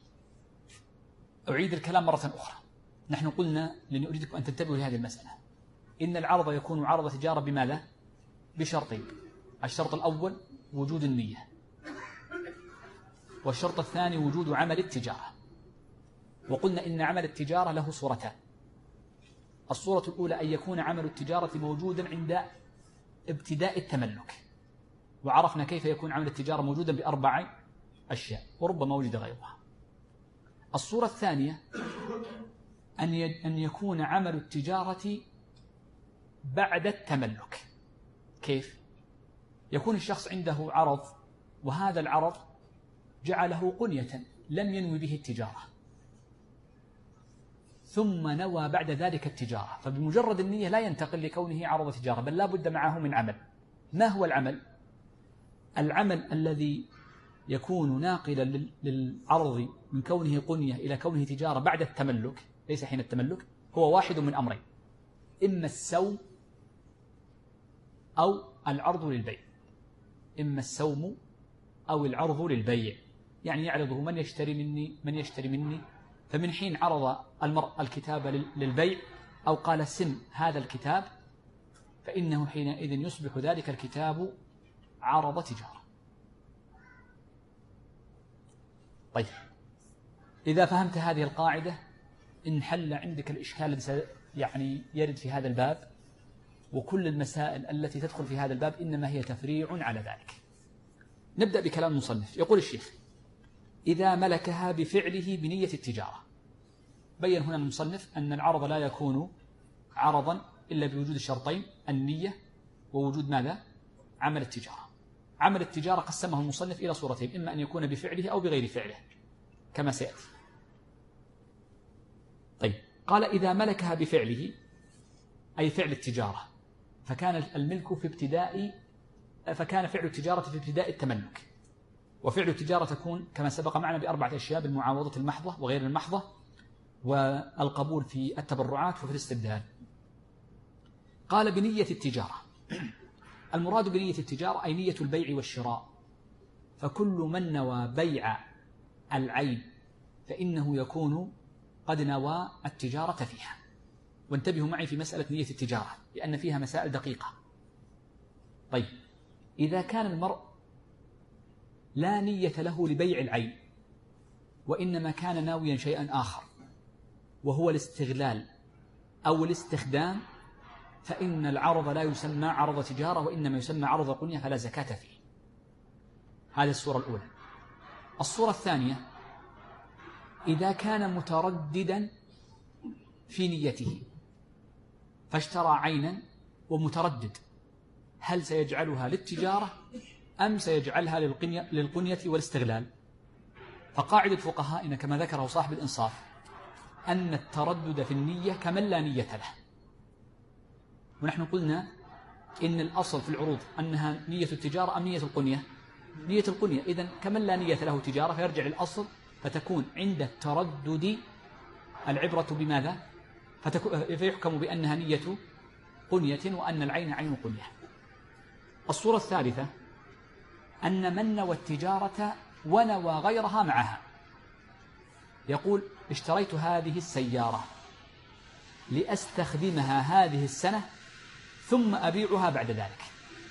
أعيد الكلام مرة أخرى. نحن قلنا لأن أريدكم أن تنتبهوا لهذه المسألة: إن العرض يكون عرض تجارة بماذا؟ بشرطين. الشرط الأول وجود النية، والشرط الثاني وجود عمل التجارة. وقلنا إن عمل التجارة له صورتان. الصورة الأولى أن يكون عمل التجارة موجودا عند ابتداء التملك، وعرفنا كيف يكون عمل التجارة موجودا ب4 أشياء، وربما وجد غيرها. الصورة الثانية أن يكون عمل التجارة بعد التملك. كيف؟ يكون الشخص عنده عرض، وهذا العرض جعله قنية لم ينوي به التجارة، ثم نوى بعد ذلك التجارة، فبمجرد النية لا ينتقل لكونه عرض تجارة، بل لا بد معه من عمل. ما هو العمل؟ العمل الذي يكون ناقلا للعرض من كونه قنية إلى كونه تجارة بعد التملك، ليس حين التملك، هو واحد من أمرين: إما السوم أو العرض للبيع. إما السوم أو العرض للبيع، يعني يعرضه من يشتري مني، فمن حين عرض المرء الكتاب للبيع أو قال سم هذا الكتاب، فإنه حينئذ يصبح ذلك الكتاب عرض تجارة. طيب، إذا فهمت هذه القاعدة انحل عندك الإشكال الذي يعني يرد في هذا الباب، وكل المسائل التي تدخل في هذا الباب إنما هي تفريع على ذلك. نبدأ بكلام المصنف. يقول الشيخ: إذا ملكها بفعله بنية التجارة. بين هنا المصنف أن العرض لا يكون عرضا إلا بوجود الشرطين: النية ووجود ماذا؟ عمل التجارة. عمل التجارة قسمه المصنف إلى صورتين: إما أن يكون بفعله أو بغير فعله كما سيأتي. طيب، قال: إذا ملكها بفعله أي فعل التجارة، فكان فعل التجارة في ابتداء التملك. وفعل التجارة تكون كما سبق معنا ب4 أشياء: بالمعاوضة المحضة وغير المحضة، والقبول في التبرعات وفي الاستبدال. قال: بنية التجارة. المراد بنية التجارة أي نية البيع والشراء، فكل من نوى بيع العين فإنه يكون قد نوى التجارة فيها. وانتبهوا معي في مسألة نية التجارة لأن فيها مسائل دقيقة. طيب، إذا كان المرء لا نية له لبيع العين، وإنما كان ناويا شيئا آخر وهو الاستغلال أو الاستخدام، فإن العرض لا يسمى عرض تجارة، وإنما يسمى عرض قنية، فلا زكاة فيه. هذه الصورة الأولى. الصورة الثانية إذا كان مترددا في نيته فاشترى عينا ومتردد هل سيجعلها للتجارة أم سيجعلها للقنية والاستغلال؟ فقاعدة فقهائنا كما ذكره صاحب الإنصاف أن التردد في النية كمن لا نية له. ونحن قلنا إن الأصل في العروض أنها نية التجارة أم نية القنية؟ نية القنية. إذن كمن لا نية له تجارة فيرجع للأصل، فتكون عند التردد العبرة بماذا؟ فيحكم بأنها نية قنية وأن العين عين قنية. الصورة الثالثة أن من نوى التجارة ونوى غيرها معها، يقول اشتريت هذه السيارة لأستخدمها هذه السنة ثم أبيعها بعد ذلك،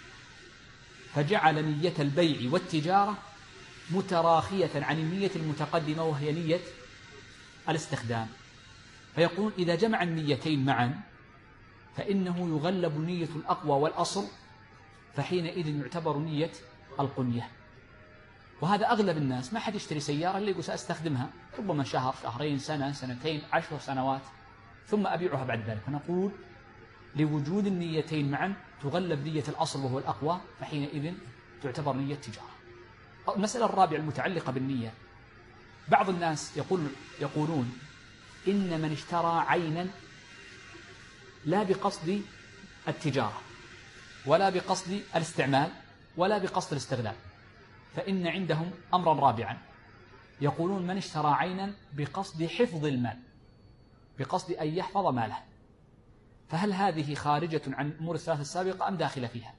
فجعل نية البيع والتجارة متراخية عن النية المتقدمة وهي نية الاستخدام. فيقول إذا جمع النيتين معا فإنه يغلب نية الأقوى والأصل، فحينئذ يعتبر نية القنية. وهذا أغلب الناس، ما حد يشتري سيارة اللي يقول سأستخدمها ربما شهر، شهرين، سنة، سنتين، 10 سنوات ثم أبيعها بعد ذلك. فنقول لوجود النيتين معا تغلب نية الأصل وهو الأقوى، فحينئذ تعتبر نية تجارة. المسألة الرابعة المتعلقة بالنية، بعض الناس يقولون إن من اشترى عينا لا بقصد التجارة ولا بقصد الاستعمال ولا بقصد الاستغلال، فإن عندهم أمرا رابعا، يقولون من اشترى عينا بقصد حفظ المال، بقصد أن يحفظ ماله، فهل هذه خارجة عن الأمور الثلاثة السابقة أم داخلة فيها؟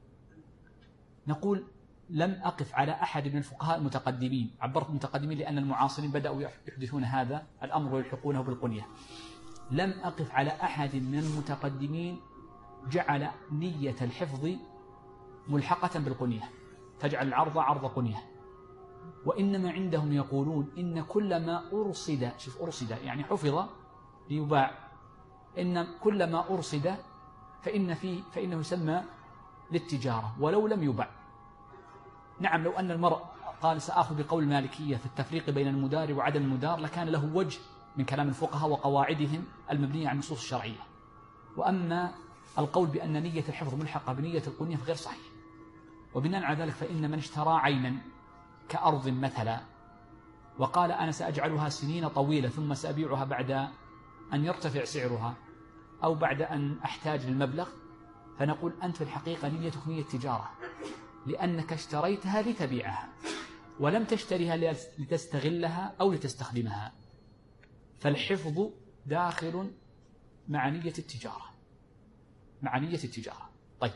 نقول لم أقف على أحد من الفقهاء المتقدمين، عبرت المتقدمين لأن المعاصرين بدأوا يحدثون هذا الأمر ويلحقونه بالقنية، لم أقف على أحد من المتقدمين جعل نية الحفظ ملحقة بالقنية، تجعل العرض عرض قنية، وإنما عندهم يقولون إن كل ما أرصد، شوف أرصد يعني حفظ ليباع، إن كل ما أرصد فإنه يسمى للتجارة ولو لم يباع. نعم، لو أن المرء قال سأخذ بقول المالكية في التفريق بين المدار وعدم المدار لكان له وجه من كلام الفقهاء وقواعدهم المبنية على النصوص الشرعية، وأما القول بأن نية الحفظ ملحقة بنية القنية فغير صحيح. وبناء على ذلك فإن من اشترى عينا كأرض مثلا وقال أنا سأجعلها سنين طويلة ثم سأبيعها بعد أن يرتفع سعرها أو بعد أن أحتاج للمبلغ، فنقول أنت في الحقيقة نيتك نية تجارة، لأنك اشتريتها لتبيعها ولم تشتريها لتستغلها أو لتستخدمها، فالحفظ داخل مع نية التجارة، مع نية التجارة. طيب،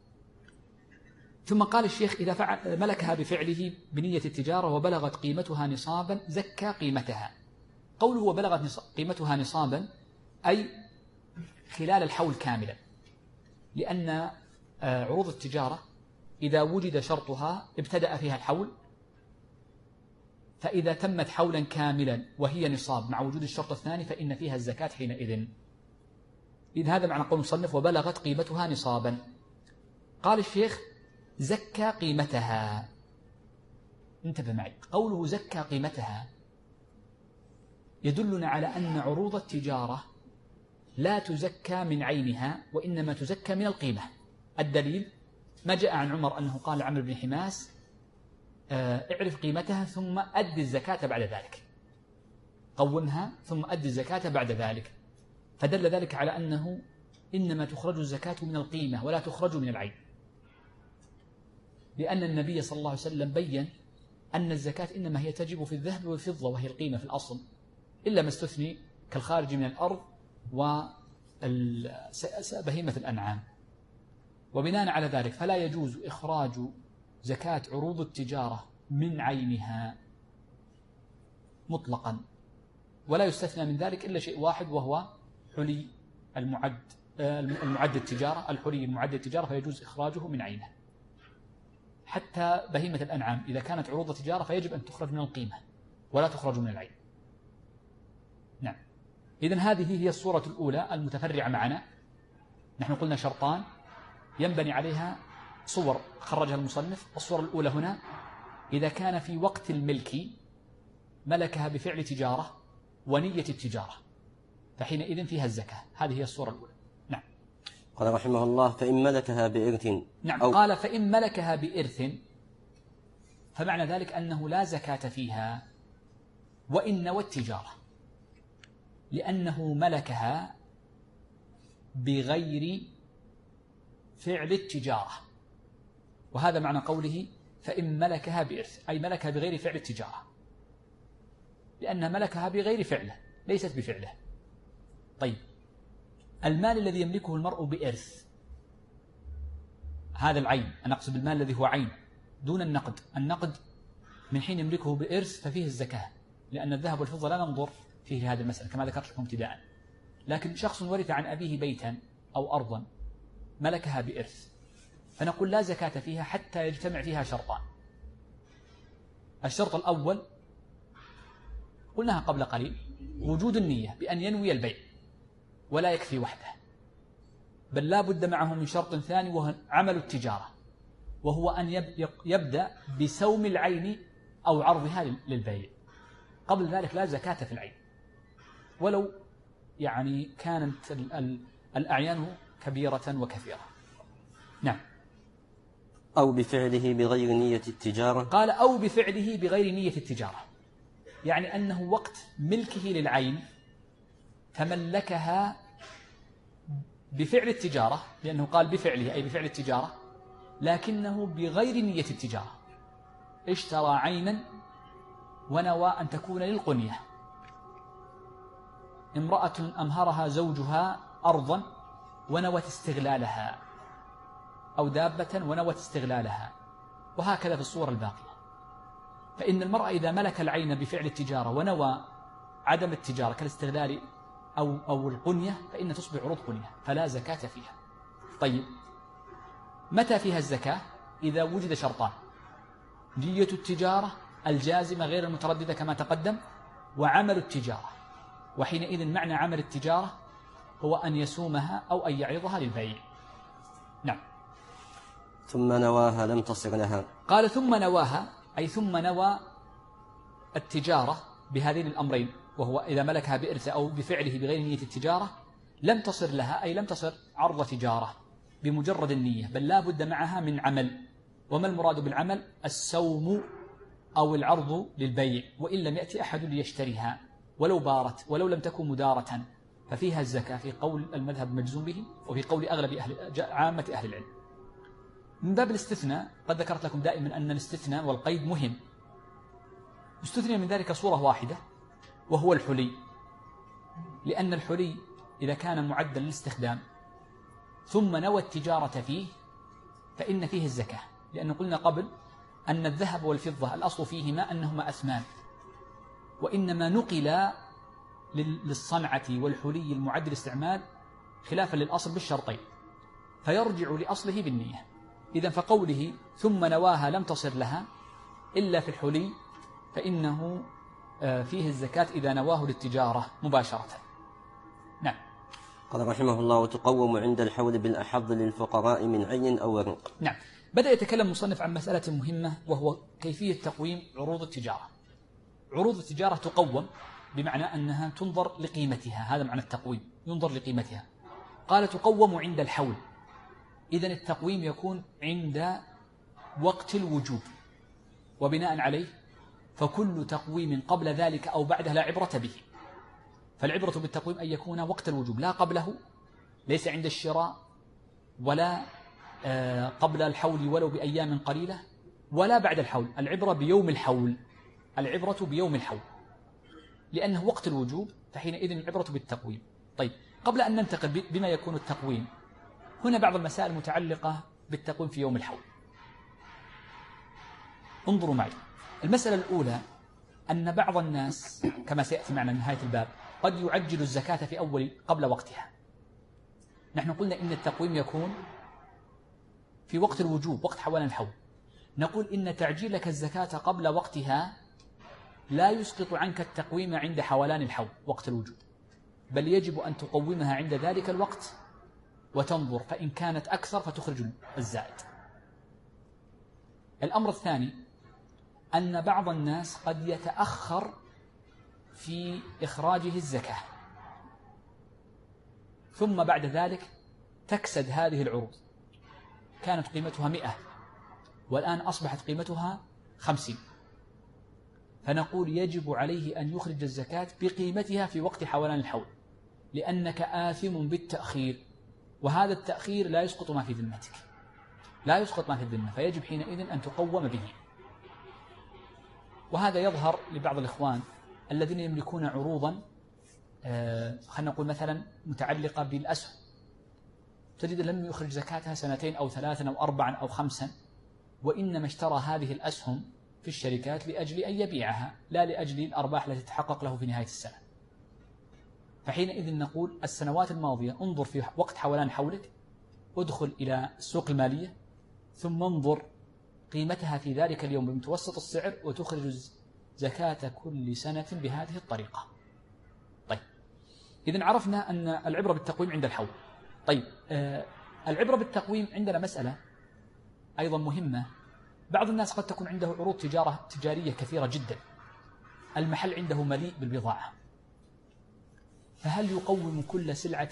ثم قال الشيخ إذا ملكها بفعله بنية التجارة وبلغت قيمتها نصابا زكى قيمتها. قوله وبلغت قيمتها نصابا أي خلال الحول كاملا، لأن عروض التجارة إذا وجد شرطها ابتدأ فيها الحول، فإذا تمت حولا كاملا وهي نصاب مع وجود الشرط الثاني فإن فيها الزكاة حينئذ. إذ هذا معنى قول المصنف وبلغت قيمتها نصابا. قال الشيخ زكى قيمتها. انتبه معي، قوله زكى قيمتها يدلنا على أن عروض التجارة لا تزكى من عينها وإنما تزكى من القيمة. الدليل ما جاء عن عمر أنه قال عمرو بن حماس اعرف قيمتها ثم أدي الزكاة بعد ذلك، قومها ثم أدي الزكاة بعد ذلك، فدل ذلك على أنه إنما تخرج الزكاة من القيمة ولا تخرج من العين، لأن النبي صلى الله عليه وسلم بيّن أن الزكاة إنما هي تجب في الذهب والفضة وهي القيمة في الأصل، إلا ما استثني كالخارج من الأرض وبهيمة الأنعام. وبناء على ذلك فلا يجوز إخراج زكاة عروض التجارة من عينها مطلقا، ولا يستثنى من ذلك إلا شيء واحد وهو حلي المعد التجارة، الحلي المعد التجارة فيجوز إخراجه من عينه. حتى بهيمة الأنعام إذا كانت عروض تجارة فيجب أن تخرج من القيمة ولا تخرج من العين. نعم، إذن هذه هي الصورة الأولى المتفرعة معنا. نحن قلنا شرطان ينبني عليها صور خرجها المصنف. الصورة الأولى هنا إذا كان في وقت الملك ملكها بفعل تجارة ونية التجارة، فحينئذ فيها الزكاة. هذه هي الصورة الأولى. نعم. قال رحمه الله: فإن ملكها بإرث. نعم. قال: فإن ملكها بإرث، فمعنى ذلك أنه لا زكاة فيها وإن نوى التجارة، لأنه ملكها بغير فعل التجارة، وهذا معنى قوله فإن ملكها بإرث، أي ملكها بغير فعل التجارة، لأن ملكها بغير فعله، ليست بفعله. طيب، المال الذي يملكه المرء بإرث، هذا العين، أنا أقصد بالمال الذي هو عين دون النقد. النقد من حين يملكه بإرث ففيه الزكاة، لأن الذهب والفضة لا ننظر فيه هذه المسألة كما ذكرت لكم ابتداء. لكن شخص ورث عن أبيه بيتا أو أرضا ملكها بإرث، فنقول لا زكاة فيها حتى يجتمع فيها شرطان. الشرط الأول قلناها قبل قليل، وجود النية بأن ينوي البيع، ولا يكفي وحده، بل لا بد معه من شرط ثاني وهو عمل التجارة، وهو أن يبدأ بسوم العين أو عرضها للبيع. قبل ذلك لا زكاة في العين، ولو يعني كانت الأعيان كبيرة وكثيرة. نعم. أو بفعله بغير نية التجارة. قال: أو بفعله بغير نية التجارة، يعني أنه وقت ملكه للعين تملكها بفعل التجارة، لأنه قال بفعله أي بفعل التجارة، لكنه بغير نية التجارة. اشترى عينا ونوى أن تكون للقنية. امرأة أمهرها زوجها أرضا ونوت استغلالها، أو دابة ونوت استغلالها، وهكذا في الصور الباقية. فإن المرأة إذا ملك العين بفعل التجارة ونوى عدم التجارة كالاستغلال أو القنية، فإن تصبح عروض قنية، فلا زكاة فيها. طيب، متى فيها الزكاة؟ إذا وجد شرطان: نية التجارة الجازمة غير المترددة كما تقدم، وعمل التجارة. وحينئذ معنى عمل التجارة هو أن يسومها أو أن يعرضها للبيع. نعم. ثم نواها لم تصر لها. قال: ثم نواها، أي ثم نوى التجارة بهذين الأمرين، وهو إذا ملكها بإرث أو بفعله بغير نية التجارة، لم تصر لها، أي لم تصر عرض تجارة بمجرد النية، بل لا بد معها من عمل. وما المراد بالعمل؟ السوم أو العرض للبيع، وإن لم يأتي أحد ليشتريها ولو بارت ولو لم تكن مدارة، ففيها الزكاة في قول المذهب مجزوم به، وفي قول أغلب عامة أهل العلم. من باب الاستثناء، قد ذكرت لكم دائما أن الاستثناء والقيد مهم. استثنى من ذلك صورة واحدة، وهو الحلي، لأن الحلي إذا كان معدا للاستخدام ثم نوى التجارة فيه فإن فيه الزكاة، لأن قلنا قبل أن الذهب والفضة الأصل فيهما أنهما أثمان، وإنما نقل للصنعة والحلي المعد للاستعمال خلافا للأصل بالشرطين، فيرجع لأصله بالنية. إذن فقوله ثم نواها لم تصر لها إلا في الحلي، فإنه فيه الزكاة إذا نواه للتجارة مباشرة. نعم. قال رحمه الله: وتقوم عند الحول بالأحظ للفقراء من عين أو ورق. نعم. بدأ يتكلم المصنف عن مسألة مهمة، وهو كيفية تقويم عروض التجارة. عروض التجارة تقوم بمعنى أنها تنظر لقيمتها، هذا معنى التقويم، ينظر لقيمتها. قال: تقوم عند الحول، إذن التقويم يكون عند وقت الوجوب، وبناء عليه فكل تقويم قبل ذلك أو بعده لا عبرة به. فالعبرة بالتقويم أن يكون وقت الوجوب، لا قبله، ليس عند الشراء، ولا قبل الحول ولو بأيام قليلة، ولا بعد الحول. العبرة بيوم الحول، العبرة بيوم الحول، لأنه وقت الوجوب، فحينئذ العبرة بالتقويم. طيب، قبل أن ننتقل بما يكون التقويم، هنا بعض المسائل المتعلقة بالتقويم في يوم الحول. انظروا معي. المسألة الأولى أن بعض الناس كما سيأتي معنا نهاية الباب قد يعجل الزكاة في قبل وقتها. نحن قلنا إن التقويم يكون في وقت الوجوب، وقت حوالين الحول. نقول إن تعجيلك الزكاة قبل وقتها لا يسقط عنك التقويم عند حولان الحول وقت الوجوب، بل يجب أن تقومها عند ذلك الوقت وتنظر، فإن كانت أكثر فتخرج الزائد. الأمر الثاني أن بعض الناس قد يتأخر في إخراجه الزكاة، ثم بعد ذلك تكسد هذه العروض، كانت قيمتها 100 والآن أصبحت قيمتها 50، فنقول يجب عليه أن يخرج الزكاة بقيمتها في وقت حولان الحول، لأنك آثم بالتأخير، وهذا التأخير لا يسقط ما في ذمتك، لا يسقط ما في الذمة، فيجب حينئذ أن تقوم به. وهذا يظهر لبعض الإخوان الذين يملكون عروضا خلينا نقول مثلا متعلقة بالأسهم، تجد لم يخرج زكاتها 2 أو 3 أو 4 أو 5، وإنما اشترى هذه الأسهم في الشركات لأجل أن يبيعها، لا لأجل الأرباح التي تتحقق له في نهاية السنة. فحينئذ نقول السنوات الماضية انظر في وقت حولان حولك، ادخل إلى السوق المالية، ثم انظر قيمتها في ذلك اليوم بمتوسط السعر، وتخرج زكاة كل سنة بهذه الطريقة. طيب، إذن عرفنا أن العبرة بالتقويم عند الحول. طيب، العبرة بالتقويم عندنا مسألة أيضا مهمة. بعض الناس قد تكون عنده عروض تجارية كثيرة جدا، المحل عنده مليء بالبضاعة، فهل يقوم كل سلعة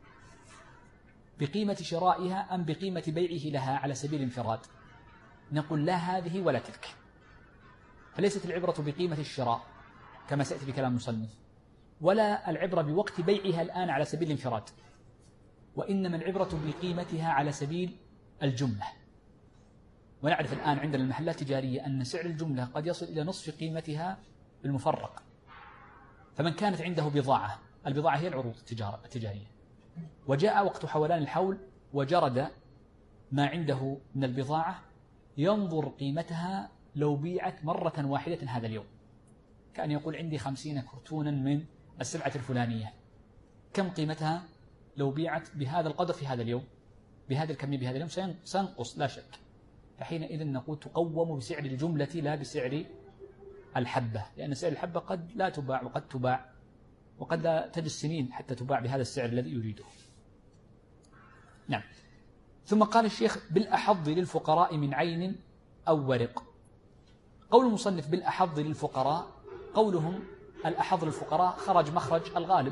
بقيمة شرائها أم بقيمة بيعه لها على سبيل الانفراد؟ نقول لا هذه ولا تلك، فليست العبرة بقيمة الشراء كما سيأتي بكلام المصنف، ولا العبرة بوقت بيعها الآن على سبيل الانفراد، وإنما العبرة بقيمتها على سبيل الجملة. ونعرف الآن عندنا المحلات التجارية أن سعر الجملة قد يصل إلى نصف قيمتها بالمفرق، فمن كانت عنده بضاعة، البضاعة هي العروض التجارية، وجاء وقت حولان الحول وجرد ما عنده من البضاعة، ينظر قيمتها لو بيعت مرة واحدة هذا اليوم، كأن يقول عندي 50 كرتونا من السلعة الفلانية، كم قيمتها لو بيعت بهذا القدر في هذا اليوم، بهذا الكمية بهذا اليوم؟ سينقص لا شك. فحينئذ نقول تقوم بسعر الجملة لا بسعر الحبة، لأن سعر الحبة قد لا تباع وقد تباع، وقد لا تجد سنين حتى تباع بهذا السعر الذي يريده. نعم. ثم قال الشيخ بالأحظ للفقراء من عين أو ورق. قول المصنف بالأحظ للفقراء، قولهم الأحظ للفقراء خرج مخرج الغالب،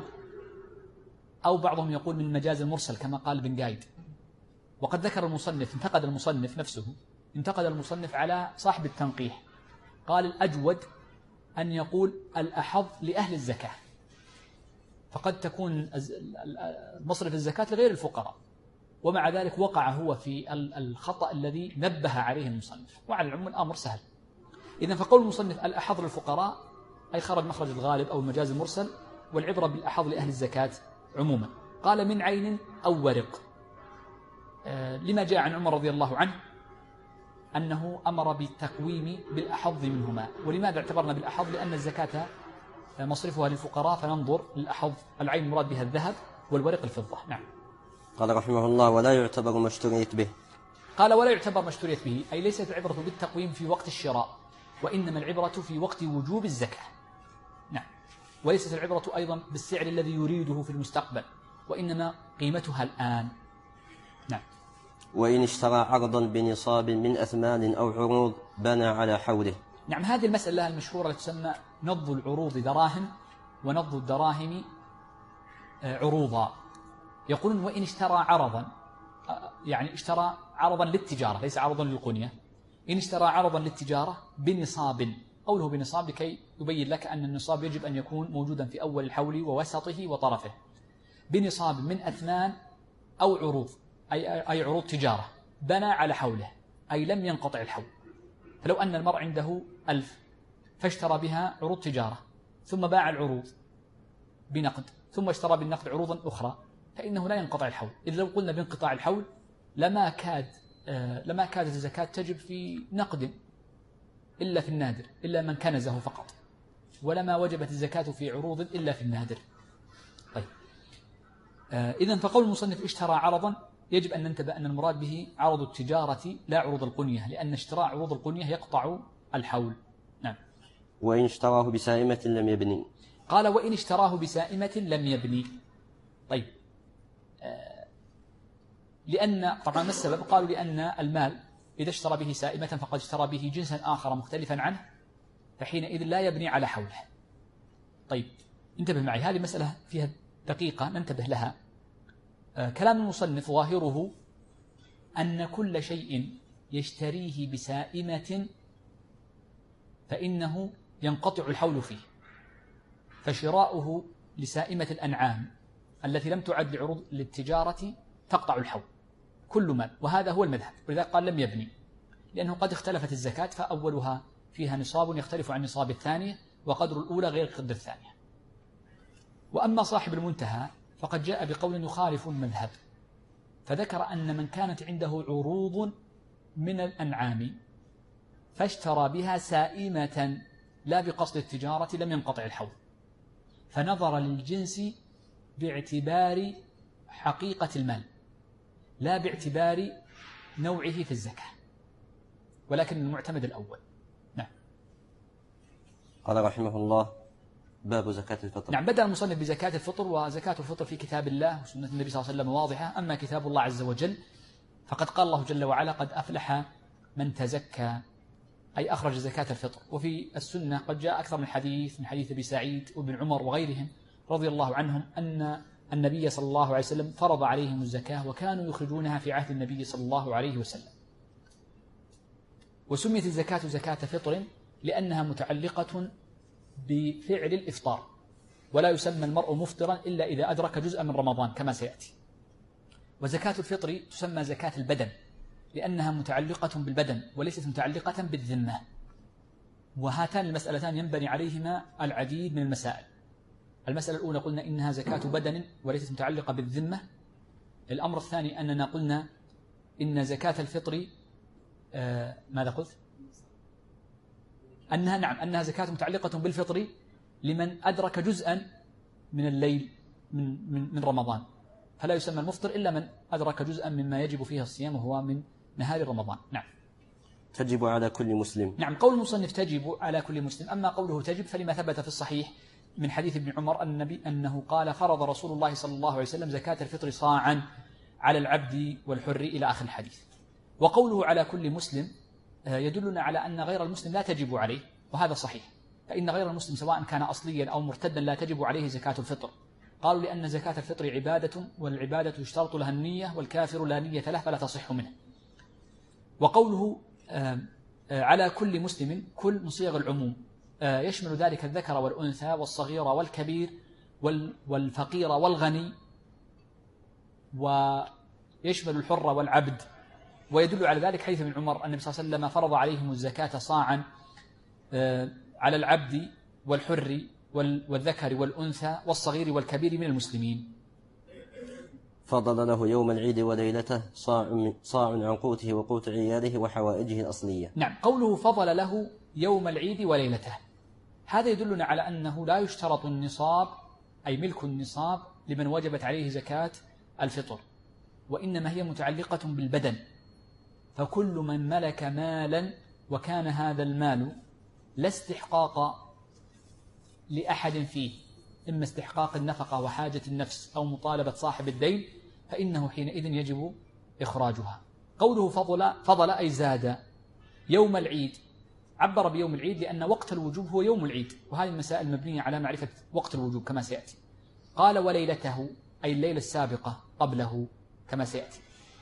أو بعضهم يقول من مجاز المرسل كما قال بن قايد. وقد ذكر المصنف، انتقد المصنف نفسه، انتقد المصنف على صاحب التنقيح، قال الأجود أن يقول الأحظ لأهل الزكاة، فقد تكون مصرف الزكاة لغير الفقراء، ومع ذلك وقع هو في الخطأ الذي نبه عليه المصنف. وعلى العموم الأمر سهل. إذن فقول المصنف الأحظ للفقراء أي خرج مخرج الغالب أو المجاز المرسل، والعبرة بالأحظ لأهل الزكاة عموما. قال من عين أو ورق، لما جاء عن عمر رضي الله عنه أنه أمر بالتقويم بالأحظ منهما. ولماذا اعتبرنا بالأحظ؟ لأن الزكاة مصرفها للفقراء، فننظر للأحظ العين المراد بها الذهب والورق الفضة. نعم. قال رحمه الله ولا يعتبر ما اشتريت به. قال ولا يعتبر ما اشتريت به، أي ليست العبرة بالتقويم في وقت الشراء، وإنما العبرة في وقت وجوب الزكاة. نعم. وليست العبرة أيضا بالسعر الذي يريده في المستقبل، وإنما قيمتها الآن. نعم. وإن اشترى عرضا بنصاب من أثمان أو عروض بنى على حوله. نعم. هذه المسألة المشهورة التي تسمى نض العروض دراهم ونض الدراهم عروضا. يقولون وإن اشترى عرضا، يعني اشترى عرضا للتجارة ليس عرضا للقنية، إن اشترى عرضا للتجارة بنصاب، قوله بنصاب لكي يبين لك أن النصاب يجب أن يكون موجودا في أول الحول ووسطه وطرفه. بنصاب من أثمان أو عروض أي عروض تجارة، بنى على حوله أي لم ينقطع الحول. فلو أن المرء عنده 1000 فاشترى بها عروض تجارة، ثم باع العروض بنقد، ثم اشترى بالنقد عروضا أخرى، فإنه لا ينقطع الحول. إذا لو قلنا بانقطاع الحول لما كادت الزكاة تجب في نقد إلا في النادر، إلا من كنزه فقط، ولما وجبت الزكاة في عروض إلا في النادر. طيب، إذن فقول المصنف اشترى عرضا يجب أن ننتبه أن المراد به عرض التجارة لا عروض القنية، لأن اشتراء عروض القنية يقطع الحول. نعم. وإن اشتراه بسائمة لم يبني. قال وإن اشتراه بسائمة لم يبني. طيب، لأن طبعا ما السبب؟ قالوا لأن المال إذا اشترى به سائمة فقد اشترى به جنسا آخر مختلفا عنه، فحينئذ لا يبني على حوله. طيب انتبه معي، هذه مسألة فيها دقيقة ننتبه لها. كلام المصنف ظاهره أن كل شيء يشتريه بسائمة فإنه ينقطع الحول فيه، فشراؤه لسائمة الأنعام التي لم تعد لعروض للتجارة تقطع الحول كل مال، وهذا هو المذهب، ولذلك قال لم يبني، لأنه قد اختلفت الزكاة فأولها فيها نصاب يختلف عن نصاب الثانية، وقدر الأولى غير قدر الثانية. وأما صاحب المنتهى فقد جاء بقول يخالف المذهب، فذكر أن من كانت عنده عروض من الأنعام فاشترى بها سائمة لا بقصد التجارة لم ينقطع الحول، فنظر للجنس باعتبار حقيقة المال لا باعتبار نوعه في الزكاة، ولكن المعتمد الأول. نعم. قال رحمه الله: باب زكاة الفطر. نعم، بدأ المصنف بزكاة الفطر، وزكاة الفطر في كتاب الله وسنة النبي صلى الله عليه وسلم واضحة. أما كتاب الله عز وجل فقد قال الله جل وعلا: قد أفلح من تزكى، أي أخرج زكاة الفطر. وفي السنة قد جاء أكثر من حديث، من حديث أبي سعيد وابن عمر وغيرهم رضي الله عنهم أن النبي صلى الله عليه وسلم فرض عليهم الزكاة وكانوا يخرجونها في عهد النبي صلى الله عليه وسلم. وسميت الزكاة زكاة فطر لأنها متعلقة بفعل الإفطار، ولا يسمى المرء مفطرا إلا إذا أدرك جزءا من رمضان كما سيأتي. وزكاة الفطر تسمى زكاة البدن لأنها متعلقة بالبدن وليست متعلقة بالذمة. وهاتان المسألتان ينبني عليهما العديد من المسائل. المسألة الأولى قلنا إنها زكاة بدن وليست متعلقة بالذمة. الأمر الثاني أننا قلنا إن زكاة الفطر ماذا قلت؟ أنها زكاة متعلقة بالفطر لمن أدرك جزءا من الليل من رمضان، فلا يسمى المفطر إلا من أدرك جزءا مما يجب فيه الصيام وهو من نهار رمضان. نعم. تجب على كل مسلم. نعم، قول المصنف تجب على كل مسلم. أما قوله تجب فلما ثبت في الصحيح من حديث ابن عمر النبي أنه قال: فرض رسول الله صلى الله عليه وسلم زكاة الفطر صاعا على العبد والحر إلى آخر الحديث. وقوله على كل مسلم يدلنا على أن غير المسلم لا تجب عليه، وهذا صحيح، فإن غير المسلم سواء كان أصليا أو مرتدا لا تجب عليه زكاة الفطر. قالوا لأن زكاة الفطر عبادة، والعبادة يشترط لها النية، والكافر لا نية له فلا تصح منه. وقوله على كل مسلم كل من صيغ العموم يشمل ذلك الذكر والأنثى والصغير والكبير والفقير والغني، ويشمل الحر والعبد. ويدل على ذلك حديث ابن عمر النبي صلى الله عليه وسلم فرض عليهم الزكاة صاعا على العبد والحر والذكر والأنثى والصغير والكبير من المسلمين. فضل له يوم العيد وليلته صاع عن قوته وقوت عياله وحوائجه الأصلية. نعم، قوله فضل له يوم العيد وليلته هذا يدلنا على أنه لا يشترط النصاب أي ملك النصاب لمن وجبت عليه زكاة الفطر، وإنما هي متعلقة بالبدن. فكل من ملك مالا وكان هذا المال لا استحقاق لأحد فيه، إما استحقاق النفقة وحاجة النفس أو مطالبة صاحب الدين، فإنه حينئذ يجب إخراجها. قوله فضل أي زاد. يوم العيد عبر بيوم العيد لأن وقت الوجوب هو يوم العيد، وهذه المسائل مبنية على معرفة وقت الوجوب كما سيأتي. قال وليلته أي الليلة السابقة قبله كما سيأتي،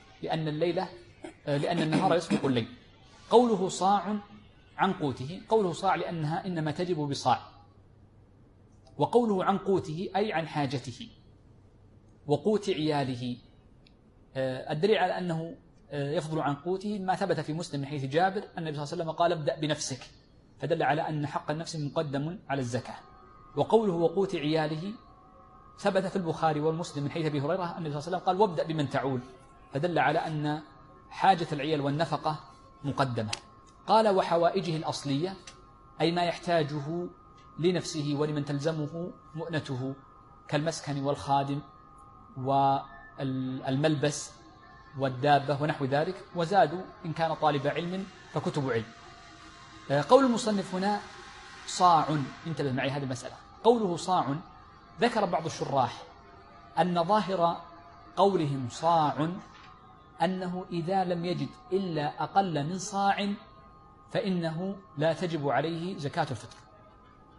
لأن النهار يسبق الليل. قوله صاع عن قوته، قوله صاع لأنها إنما تجب بصاع، وقوله عن قوته أي عن حاجته وقوت عياله. الدليل على أنه يفضل عن قوته ما ثبت في مسلم من حديث جابر النبي صلى الله عليه وسلم قال: ابدأ بنفسك، فدل على أن حق النفس مقدم على الزكاة. وقوله وقوت عياله ثبت في البخاري والمسلم من حديث أبي هريرة النبي صلى الله عليه وسلم قال: وابدأ بمن تعول، فدل على أن حاجة العيال والنفقة مقدمة. قال وحوائجه الأصلية أي ما يحتاجه لنفسه ولمن تلزمه مؤنته كالمسكن والخادم والملبس والدابة ونحو ذلك. وزادوا إن كان طالب علم فكتب علم. قول المصنف هنا صاع، انتبه معي هذه المسألة. قوله صاع ذكر بعض الشراح أن ظاهر قولهم صاع أنه إذا لم يجد إلا أقل من صاع فإنه لا تجب عليه زكاة الفطر.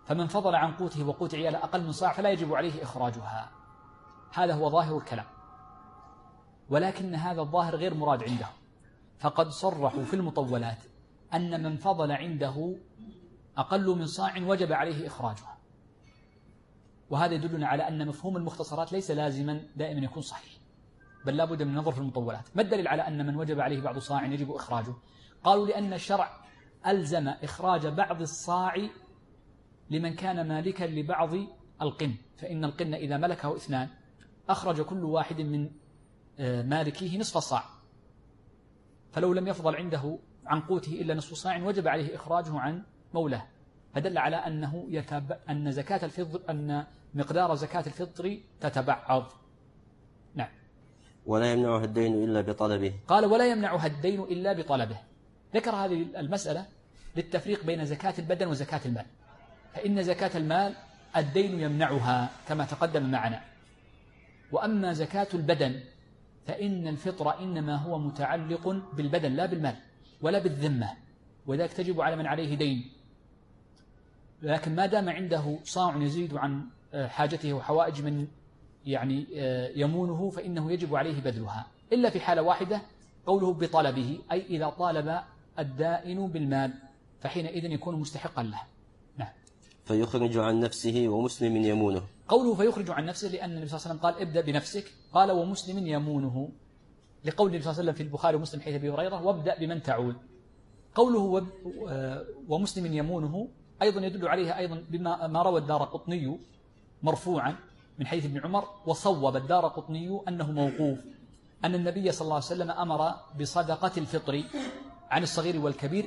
فمن فضل عن قوته وقوت عياله أقل من صاع فلا يجب عليه إخراجها. هذا هو ظاهر الكلام، ولكن هذا الظاهر غير مراد عندهم، فقد صرحوا في المطولات أن من فضل عنده أقل من صاع وجب عليه إخراجها، وهذا يدلنا على أن مفهوم المختصرات ليس لازما دائما يكون صحيح، بل لا بد من النظر في المطولات. ما الدليل على أن من وجب عليه بعض صاع يجب إخراجه؟ قالوا لأن الشرع ألزم إخراج بعض الصاع لمن كان مالكا لبعض القن، فإن القن إذا ملكه اثنان أخرج كل واحد من مالكيه نصف الصاع، فلو لم يفضل عنده عن قوته إلا نصف صاع وجب عليه إخراجه عن مولاه، فدل على أنه أن زكاة الفطر، أن مقدار زكاة الفطر تتبعض. نعم. ولا يمنعها الدين إلا بطلبه. قال ولا يمنعها الدين إلا بطلبه. ذكر هذه المسألة للتفريق بين زكاة البدن وزكاة المال، فإن زكاة المال الدين يمنعها كما تقدم معنا، وأما زكاة البدن فإن الفطر إنما هو متعلق بالبدن لا بالمال ولا بالذمة، وذلك تجب على من عليه دين، لكن ما دام عنده صاع يزيد عن حاجته وحوائج من يعني يمونه فإنه يجب عليه بذلها، إلا في حالة واحدة، قوله بطلبه، أي إذا طالب الدائن بالمال فحينئذ يكون مستحقا له. نعم. فيخرج عن نفسه ومسلم يمونه. قوله فيخرج عن نفسه لأن النبي صلى الله عليه وسلم قال ابدأ بنفسك، قال ومسلم يمونه، لقول النبي صلى الله عليه وسلم في البخاري ومسلم حديث أبي هريرة وابدأ بمن تعول. قوله ومسلم يمونه أيضا يدل عليها أيضا بما ما روى الدارقطني مرفوعا من حديث ابن عمر، وصوب الدارقطني أنه موقوف، أن النبي صلى الله عليه وسلم أمر بصدقة الفطر عن الصغير والكبير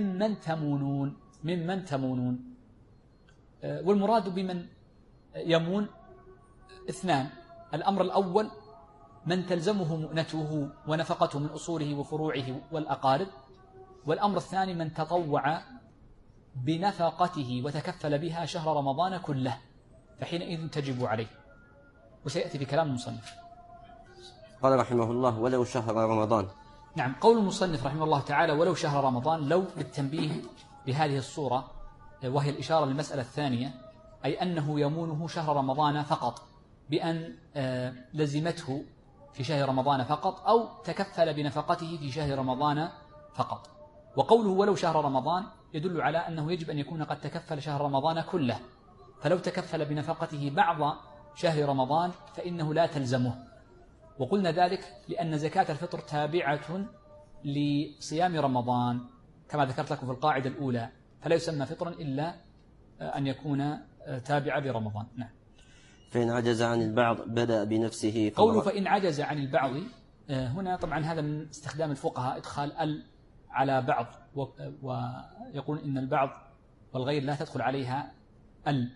ممن تمونون. والمراد بمن يمون اثنان: الأمر الأول من تلزمه مؤنته ونفقته من أصوله وفروعه والأقارب، والأمر الثاني من تطوع بنفقته وتكفل بها شهر رمضان كله فحينئذ تجب عليه، وسيأتي في كلام المصنف. قال رحمه الله ولو شهر رمضان. نعم، قول المصنف رحمه الله تعالى ولو شهر رمضان، لو بالتنبيه بهذه الصورة، وهي الإشارة للمسألة الثانية، أي أنه يمونه شهر رمضان فقط بأن لزمته في شهر رمضان فقط، أو تكفل بنفقته في شهر رمضان فقط. وقوله ولو شهر رمضان يدل على أنه يجب أن يكون قد تكفل شهر رمضان كله، فلو تكفل بنفقته بعض شهر رمضان فإنه لا تلزمه، وقلنا ذلك لأن زكاة الفطر تابعة لصيام رمضان كما ذكرت لكم في القاعدة الأولى، فلا يسمى فطرا إلا أن يكون تابعا لرمضان. نعم. فإن عجز عن البعض بدأ بنفسه. قوله فإن عجز عن البعض، هنا طبعا هذا من استخدام الفقهاء إدخال ال على بعض، ويقول إن البعض والغير لا تدخل عليها ال،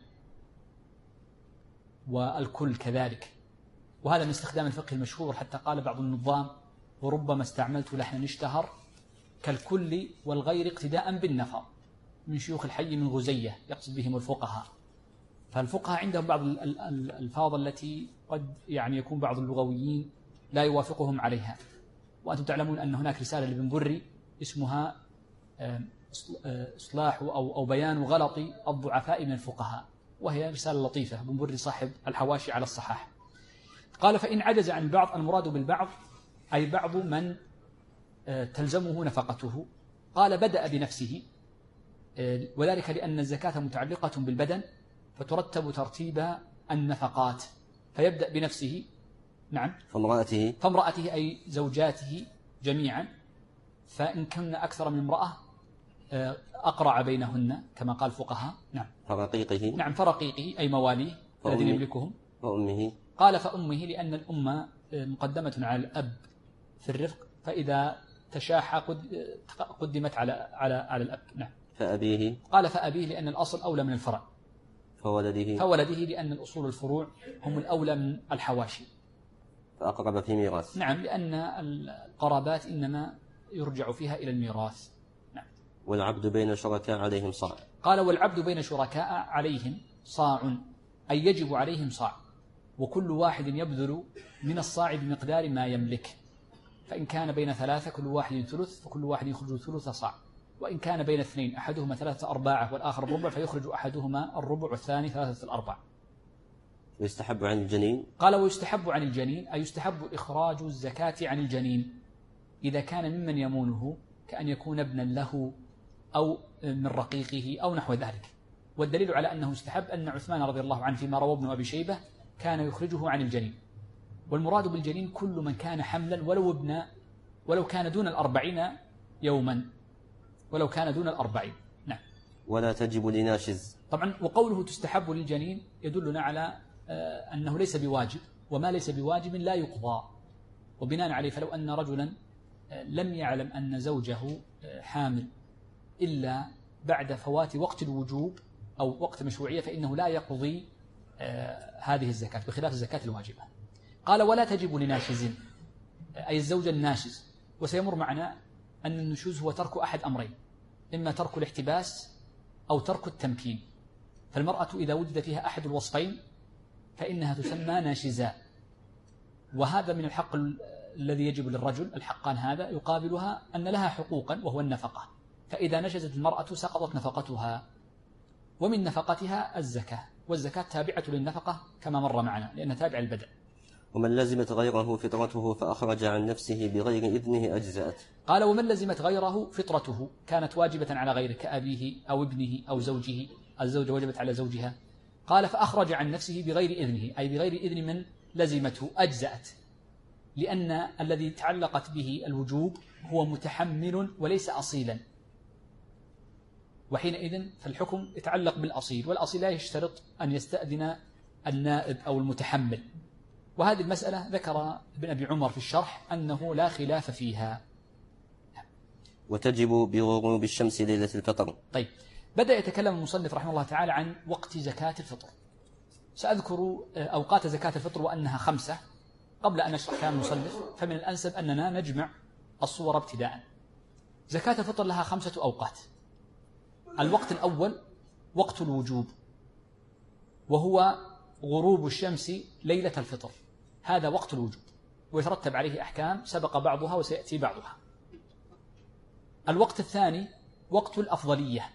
والكل كذلك، وهذا من استخدام الفقه المشهور، حتى قال بعض النظام وربما استعملت لحنا اشتهر كالكل والغير اقتداء بالنفر، من شيوخ الحي من غزية يقصد بهم الفقهاء. فالفقهاء عندهم بعض الألفاظ التي قد يعني يكون بعض اللغويين لا يوافقهم عليها، وأنتم تعلمون أن هناك رسالة لابن بري اسمها إصلاح أو بيان غلط الضعفاء من الفقهاء، وهي رسالة لطيفة، ابن بري صاحب الحواشي على الصحاح. قال فإن عجز عن البعض، المراد بالبعض أي بعض من تلزمه نفقته. قال بدأ بنفسه، وذلك لأن الزكاة متعلقة بالبدن فترتب ترتيب النفقات، فيبدأ بنفسه. نعم. فامرأته أي زوجاته جميعا، فإن كن أكثر من امرأة أقرع بينهن كما قال الفقهاء. نعم. فرقيقه. نعم، فرقيقه أي مواليه الذين يملكهم. وأمه. قال فأمه لأن الأم مقدمة على الأب في الرفق، فإذا تشاح قدمت على الأب. نعم. فأبيه. قال فأبيه لأن الأصل أولى من الفرع. فولده لأن الأصول الفروع هم الأولى من الحواشي. فأقرب في ميراث. نعم، لأن القرابات إنما يرجع فيها إلى الميراث. نعم. والعبد بين شركاء عليهم صاع. قال والعبد بين شركاء عليهم صاع، أي يجب عليهم صاع، وكل واحد يبذل من الصاع بمقدار ما يملك، فإن كان بين ثلاثة كل واحد ثلث، فكل واحد يخرج ثلث صاع، وإن كان بين اثنين أحدهما 3/4 والآخر الربع فيخرج أحدهما الربع والثاني 3/4. ويستحب عن الجنين؟ قال ويستحب عن الجنين أي يستحب إخراج الزكاة عن الجنين إذا كان ممن يمونه، كأن يكون ابنا له أو من رقيقه أو نحو ذلك. والدليل على أنه يستحب أن عثمان رضي الله عنه فيما روى ابن أبي شيبة كان يخرجه عن الجنين. والمراد بالجنين كل من كان حملا ولو كان دون 40 يوما، ولو كان دون 40. نعم. ولا تجب لناشز. طبعا وقوله تستحب للجنين يدلنا على أنه ليس بواجب، وما ليس بواجب لا يقضى. وبناء عليه فلو أن رجلا لم يعلم أن زوجه حامل إلا بعد فوات وقت الوجوب أو وقت مشروعية فإنه لا يقضي هذه الزكاة بخلاف الزكاة الواجبة. قال ولا تجب لناشز أي الزوج الناشز. وسيمر معنا أن النشوز هو ترك أحد أمرين، إما ترك الاحتباس أو ترك التمكين. فالمرأة إذا وجد فيها أحد الوصفين فإنها تسمى ناشزاء، وهذا من الحق الذي يجب للرجل. الحقان هذا يقابلها أن لها حقوقا وهو النفقة، فإذا نشزت المرأة سقطت نفقتها، ومن نفقتها الزكاة، والزكاة تابعة للنفقة كما مر معنا لأنها تابعة للبدن. ومن لزمت غيره فطرته فأخرج عن نفسه بغير إذنه أجزأت. قال ومن لزمت غيره فطرته كانت واجبة على غيره كأبيه أو ابنه أو زوجه، الزوجة وجبت على زوجها. قال فأخرج عن نفسه بغير إذنه أي بغير إذن من لزمته أجزأت، لأن الذي تعلقت به الوجوب هو متحمل وليس أصيلا، وحينئذ فالحكم يتعلق بالأصيل، والأصيل لا يشترط أن يستأذن النائب أو المتحمل. وهذه المسألة ذكر ابن أبي عمر في الشرح أنه لا خلاف فيها. وتجب بغروب الشمس ليلة الفطر. طيب، بدأ يتكلم المصنف رحمه الله تعالى عن وقت زكاة الفطر. سأذكر أوقات زكاة الفطر وأنها 5 قبل أن نشرح كلام المصنف، فمن الأنسب أننا نجمع الصور ابتداء. زكاة الفطر لها 5 أوقات. الوقت الأول وقت الوجوب، وهو غروب الشمس ليلة الفطر، هذا وقت الوجوب، ويترتب عليه أحكام سبق بعضها وسيأتي بعضها. الوقت الثاني وقت الأفضلية،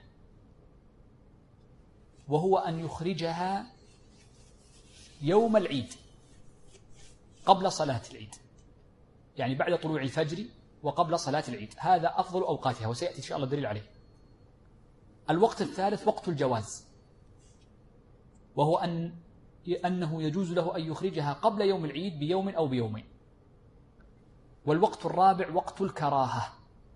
وهو أن يخرجها يوم العيد قبل صلاة العيد، يعني بعد طلوع الفجر وقبل صلاة العيد، هذا أفضل أوقاتها وسيأتي إن شاء الله الدليل عليه. الوقت الثالث وقت الجواز، وهو أنه يجوز له أن يخرجها قبل يوم العيد بيوم أو بيومين. والوقت الرابع وقت الكراهة،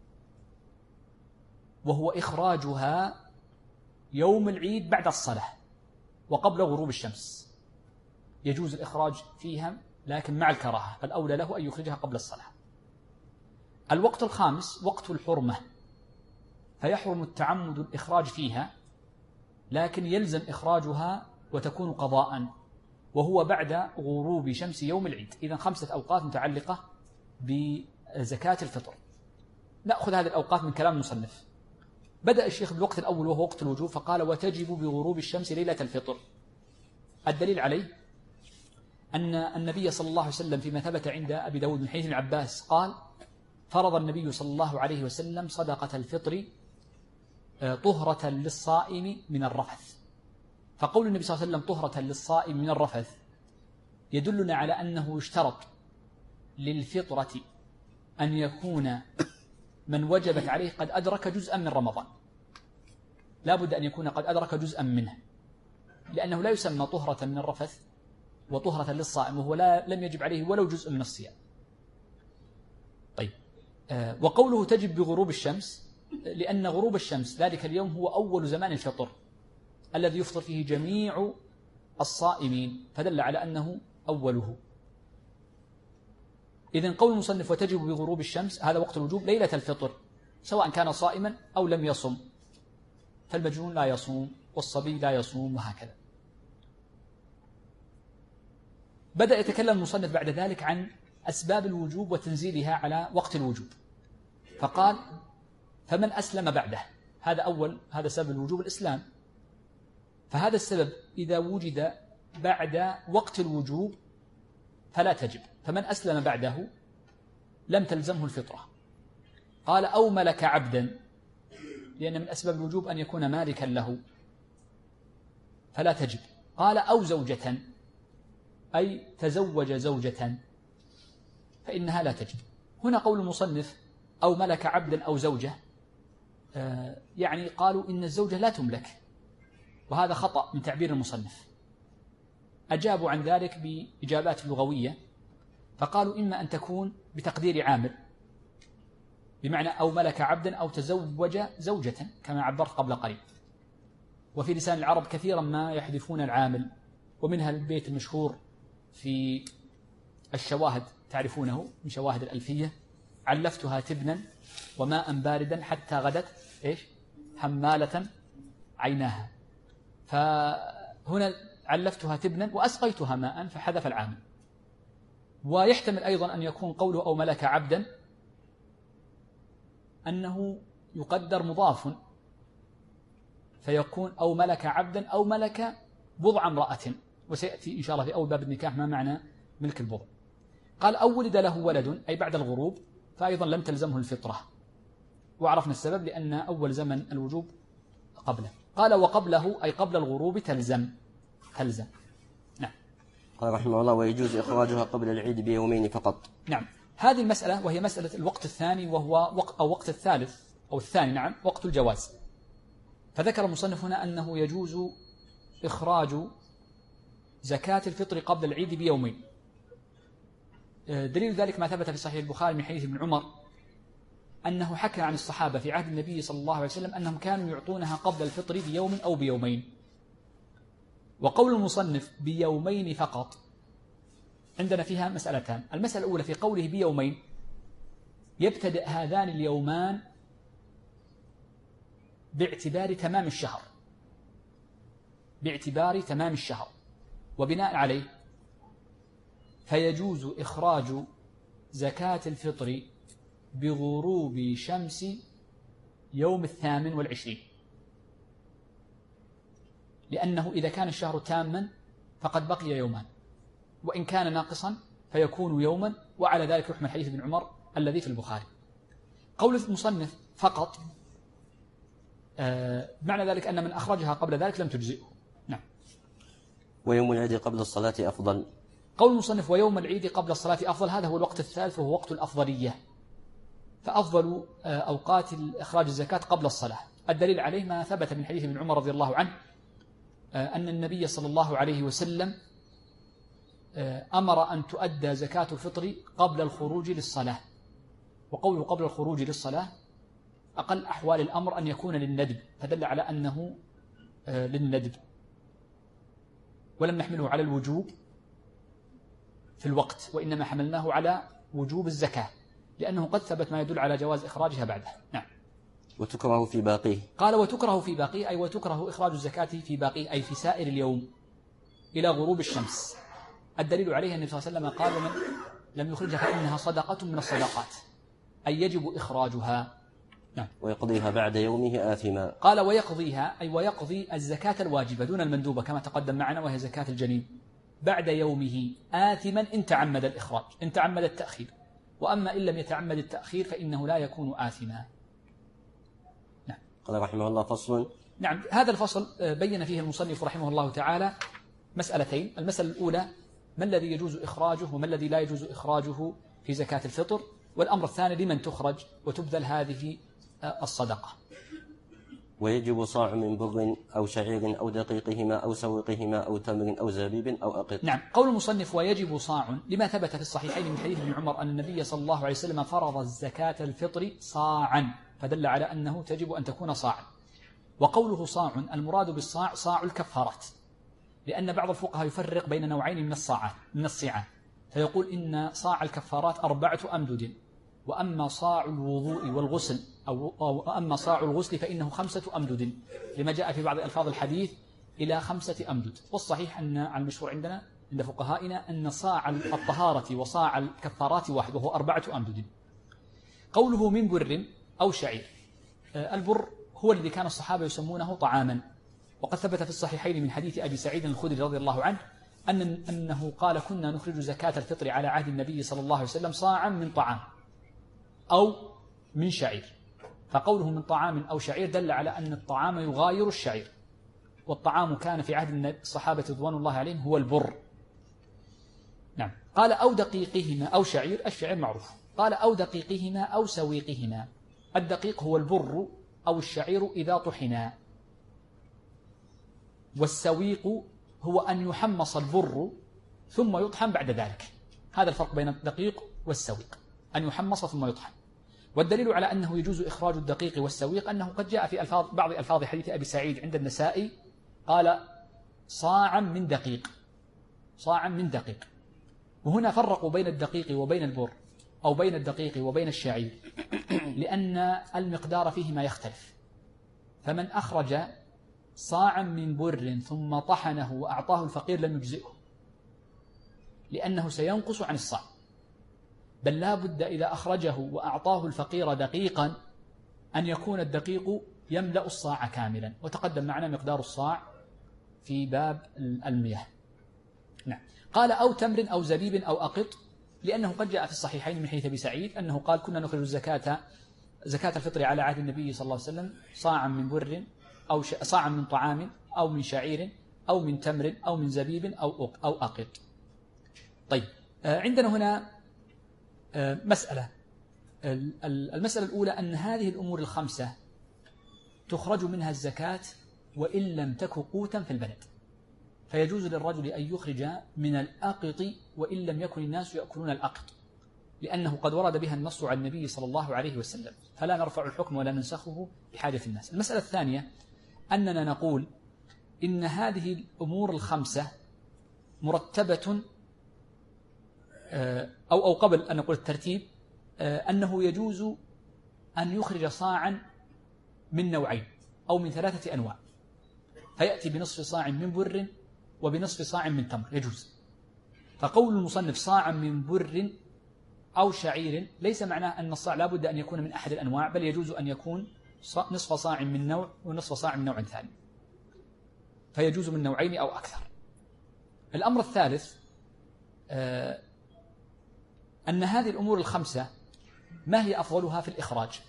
وهو إخراجها يوم العيد بعد الصلاة وقبل غروب الشمس، يجوز الإخراج فيها لكن مع الكراهة، فالأولى له أن يخرجها قبل الصلاة. الوقت الخامس وقت الحرمة، فيحرم التعمد الإخراج فيها لكن يلزم إخراجها وتكون قضاء، وهو بعد غروب شمس يوم العيد. إذن 5 أوقات متعلقة بزكاة الفطر. نأخذ هذه الأوقات من كلام المصنف. بدأ الشيخ بالوقت الأول وهو وقت الوجوب، فقال وتجب بغروب الشمس ليلة الفطر. الدليل عليه أن النبي صلى الله عليه وسلم فيما ثبت عند أبي داود من حديث ابن عباس قال فرض النبي صلى الله عليه وسلم صدقة الفطر طهرة للصائم من الرفث. فقول النبي صلى الله عليه وسلم طهرة للصائم من الرفث يدلنا على أنه يشترط للفطرة أن يكون من وجبت عليه قد أدرك جزءا من رمضان، لا بد أن يكون قد أدرك جزءا منه، لأنه لا يسمى طهرة من الرفث وطهرة للصائم وهو لم يجب عليه ولو جزء من الصيام. طيب، وقوله تجب بغروب الشمس لأن غروب الشمس ذلك اليوم هو أول زمان الفطر الذي يفطر فيه جميع الصائمين، فدل على أنه أوله. إذن قول المصنف وتجب بغروب الشمس هذا وقت الوجوب ليلة الفطر، سواء كان صائما أو لم يصم، فالمجنون لا يصوم والصبي لا يصوم وهكذا. بدأ يتكلم المصنف بعد ذلك عن أسباب الوجوب وتنزيلها على وقت الوجوب، فقال فمن أسلم بعده، هذا سبب الوجوب الإسلام، فهذا السبب إذا وجد بعد وقت الوجوب فلا تجب، فمن أسلم بعده لم تلزمه الفطرة. قال أو ملك عبدا، لأن من أسباب الوجوب أن يكون مالكا له فلا تجب. قال أو زوجة أي تزوج زوجة فإنها لا تجب. هنا قول المصنف أو ملك عبدا أو زوجة، يعني قالوا إن الزوجة لا تملك، وهذا خطأ من تعبير المصنف. أجابوا عن ذلك بإجابات لغوية، فقالوا إما أن تكون بتقدير عامل، بمعنى أو ملك عبدا أو تزوج زوجة كما عبرت قبل قليل. وفي لسان العرب كثيرا ما يحذفون العامل، ومنها البيت المشهور في الشواهد تعرفونه من شواهد الألفية: علفتها تبنا وماء باردا حتى غدت حمالة عيناها. فهنا علفتها تبنا وأسقيتها ماء فحذف العامل. ويحتمل أيضا أن يكون قوله أو ملك عبدا أنه يقدر مضاف، فيكون أو ملك عبدا أو ملك بضع امرأة، وسيأتي إن شاء الله في أول باب النكاح ما معنى ملك البضع. قال أو ولد له ولد أي بعد الغروب، فأيضا لم تلزمه الفطرة، وعرفنا السبب لأن أول زمن الوجوب قبله. قال وقبله أي قبل الغروب تلزم. نعم. قال رحمه الله ويجوز إخراجها قبل العيد بيومين فقط. نعم، هذه المسألة وهي مسألة الوقت الثاني، وهو وقت الثالث أو الثاني، نعم، وقت الجواز. فذكر المصنف هنا أنه يجوز إخراج زكاة الفطر قبل العيد بيومين. دليل ذلك ما ثبت في صحيح البخاري من حديث ابن عمر أنه حكى عن الصحابة في عهد النبي صلى الله عليه وسلم أنهم كانوا يعطونها قبل الفطر بيوم أو بيومين. وقول المصنف بيومين فقط عندنا فيها مسألتان. المسألة الأولى في قوله بيومين، يبتدأ هذان اليومان باعتبار تمام الشهر، وبناء عليه فيجوز إخراج زكاة الفطر بغروب شمس يوم 28، لأنه إذا كان الشهر تاما فقد بقي يومان، وإن كان ناقصا فيكون يوما، وعلى ذلك يحمل حديث ابن عمر الذي في البخاري. قول المصنف فقط معنى ذلك أن من أخرجها قبل ذلك لم تجزئه. نعم. ويوم العيد قبل الصلاة أفضل. قول المصنف ويوم العيد قبل الصلاة أفضل، هذا هو الوقت الثالث وهو وقت الأفضلية، فأفضل أوقات إخراج الزكاة قبل الصلاة. الدليل عليه ما ثبت من حديث ابن عمر رضي الله عنه أن النبي صلى الله عليه وسلم أمر أن تؤدى زكاة الفطر قبل الخروج للصلاة. وقوله قبل الخروج للصلاة أقل أحوال الأمر أن يكون للندب، فدل على أنه للندب، ولم نحمله على الوجوب في الوقت، وإنما حملناه على وجوب الزكاة، لأنه قد ثبت ما يدل على جواز إخراجها بعده. نعم. وتكره في باقيه. قال وتكره في باقيه أي وتكره إخراج الزكاة في باقيه أي في سائر اليوم إلى غروب الشمس. الدليل عليه أن النبي صلى الله عليه وسلم قال ومن لم يخرجها فإنها صدقة من الصدقات، أي يجب إخراجها. نعم. ويقضيها بعد يومه آثما. قال ويقضيها أي ويقضي الزكاة الواجبة دون المندوبة كما تقدم معنا، وهي زكاة الجنين بعد يومه آثما إن تعمد الإخراج، إن تعمد التأخير. وأما إن لم يتعمد التأخير فإنه لا يكون آثما. نعم. قال رحمه الله فصل. نعم، هذا الفصل بين فيه المصنف رحمه الله تعالى مسألتين. المسألة الأولى ما الذي يجوز إخراجه وما الذي لا يجوز إخراجه في زكاة الفطر، والأمر الثاني لمن تخرج وتبذل هذه الصدقة. ويجب صاع من بر أو شعير أو دقيقهما أو سوقهما أو تمر أو زبيب أو أقط. نعم. قول المصنف ويجب صاع لما ثبت في الصحيحين من حديث ابن عمر أن النبي صلى الله عليه وسلم فرض الزكاة الفطر صاعا، فدل على أنه تجب أن تكون صاعا. وقوله صاع المراد بالصاع صاع الكفارات، لأن بعض الفقهاء يفرق بين نوعين من الصيعان، فيقول إن صاع الكفارات 4 أمدد، وأما صاع الوضوء والغسل أو أما صاع الغسل فإنه 5 أمدد، لما جاء في بعض ألفاظ الحديث إلى 5 أمدد. والصحيح أن المشهور عندنا عند فقهائنا أن صاع الطهارة وصاع الكفارات واحد وهو 4 أمدد. قوله من بر أو شعير، البر هو الذي كان الصحابة يسمونه طعاما، وقد ثبت في الصحيحين من حديث أبي سعيد الخدري رضي الله عنه أنه قال كنا نخرج زكاة الفطر على عهد النبي صلى الله عليه وسلم صاعا من طعام أو من شعير. فقوله من طعام أو شعير دل على أن الطعام يغاير الشعير، والطعام كان في عهد الصحابة رضوان الله عليهم هو البر. نعم. قال أو دقيقهما أو شعير، الشعير معروف. قال أو دقيقهما أو سويقهما. الدقيق هو البر أو الشعير إذا طحنا، والسويق هو أن يحمص البر ثم يطحن بعد ذلك. هذا الفرق بين الدقيق والسويق، أن يحمص ثم يطحن. والدليل على أنه يجوز إخراج الدقيق والسويق أنه قد جاء في بعض ألفاظ حديث أبي سعيد عند النسائي قال صاعا من دقيق، صاعا من دقيق. وهنا فرقوا بين الدقيق وبين البر أو بين الدقيق وبين الشعير لأن المقدار فيهما يختلف. فمن أخرج صاعا من بر ثم طحنه وأعطاه الفقير لم يجزئه، لأنه سينقص عن الصاع، بل لا بد إذا أخرجه وأعطاه الفقير دقيقا أن يكون الدقيق يملأ الصاع كاملا، وتقدم معنا مقدار الصاع في باب المياه. نعم. قال أو تمر أو زبيب أو أقط، لأنه قد جاء في الصحيحين من حديث أبي سعيد أنه قال كنا نخرج زكاة الفطر على عهد النبي صلى الله عليه وسلم صاعا من بر أو صاعا من طعام أو من شعير أو من تمر أو من زبيب أو أقط. طيب، عندنا هنا مسألة. المسألة الأولى أن هذه الأمور الخمسة تخرج منها الزكاة وإن لم تك قوتا في البلد، فيجوز للرجل أن يخرج من الأقط وإن لم يكن الناس يأكلون الأقط، لأنه قد ورد بها النص عن النبي صلى الله عليه وسلم، فلا نرفع الحكم ولا ننسخه بحاجة الناس. المسألة الثانية أننا نقول إن هذه الأمور الخمسة مرتبة، أو قبل أن نقول الترتيب، أنه يجوز أن يخرج صاعا من نوعين أو من 3 أنواع، فيأتي بنصف صاع من بر وبنصف صاع من تمر، يجوز. فقول المصنف صاعا من بر أو شعير ليس معناه أن الصاع لا بد أن يكون من أحد الأنواع، بل يجوز أن يكون نصف صاع من نوع ونصف صاع من نوع ثاني، فيجوز من نوعين أو أكثر. الأمر الثالث أن هذه الأمور الخمسة ما هي أفضلها في الإخراج؟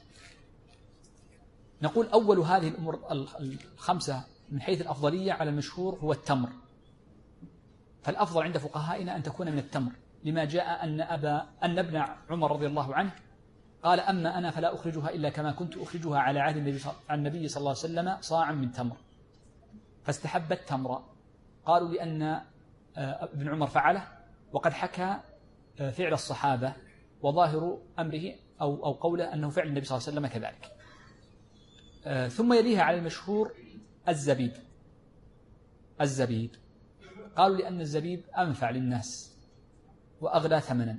نقول أول هذه الأمور الخمسة من حيث الأفضلية على المشهور هو التمر، فالأفضل عند فقهائنا أن تكون من التمر، لما جاء أن ابن عمر رضي الله عنه قال أما أنا فلا أخرجها إلا كما كنت أخرجها على عهد النبي صلى الله عليه وسلم صاعا من تمر، فاستحب التمر. قالوا لأن ابن عمر فعله وقد حكى فعل الصحابة، وظاهر أمره أو قوله أنه فعل النبي صلى الله عليه وسلم كذلك. ثم يليها على المشهور الزبيب، قالوا لأن الزبيب أنفع للناس وأغلى ثمنا.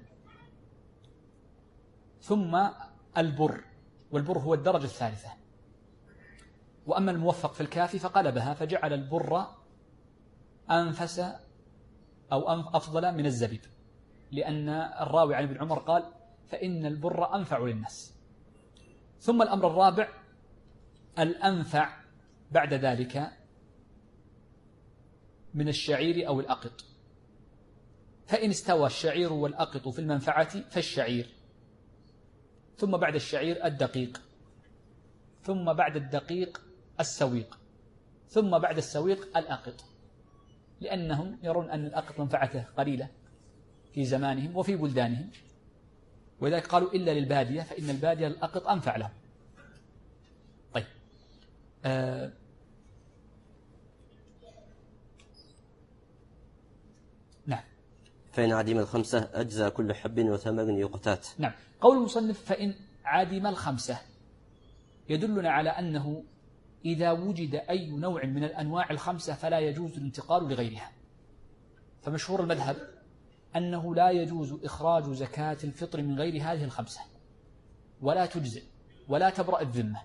ثم البر، والبر هو الدرجة الثالثة. وأما الموفق في الكافي فقلبها فجعل البر أنفس أو أفضل من الزبيب، لأن الراوي عن ابن عمر قال فإن البر أنفع للناس. ثم الأمر الرابع الأنفع بعد ذلك من الشعير أو الأقط، فإن استوى الشعير والأقط في المنفعة فالشعير، ثم بعد الشعير الدقيق، ثم بعد الدقيق السويق، ثم بعد السويق الأقط، لأنهم يرون أن الأقط منفعته قليلة في زمانهم وفي بلدانهم، ولذلك قالوا إلا للبادية، فإن البادية الأقط أنفع لهم. طيب، نعم. فإن عدم الخمسة أجزى كل حب وثمر يقتات. نعم. قول المصنف فإن عدم الخمسة يدلنا على أنه إذا وجد أي نوع من الأنواع الخمسة فلا يجوز الانتقال لغيرها. فمشهور المذهب أنه لا يجوز إخراج زكاة الفطر من غير هذه الخمسة، ولا تجزئ ولا تبرأ الذمة،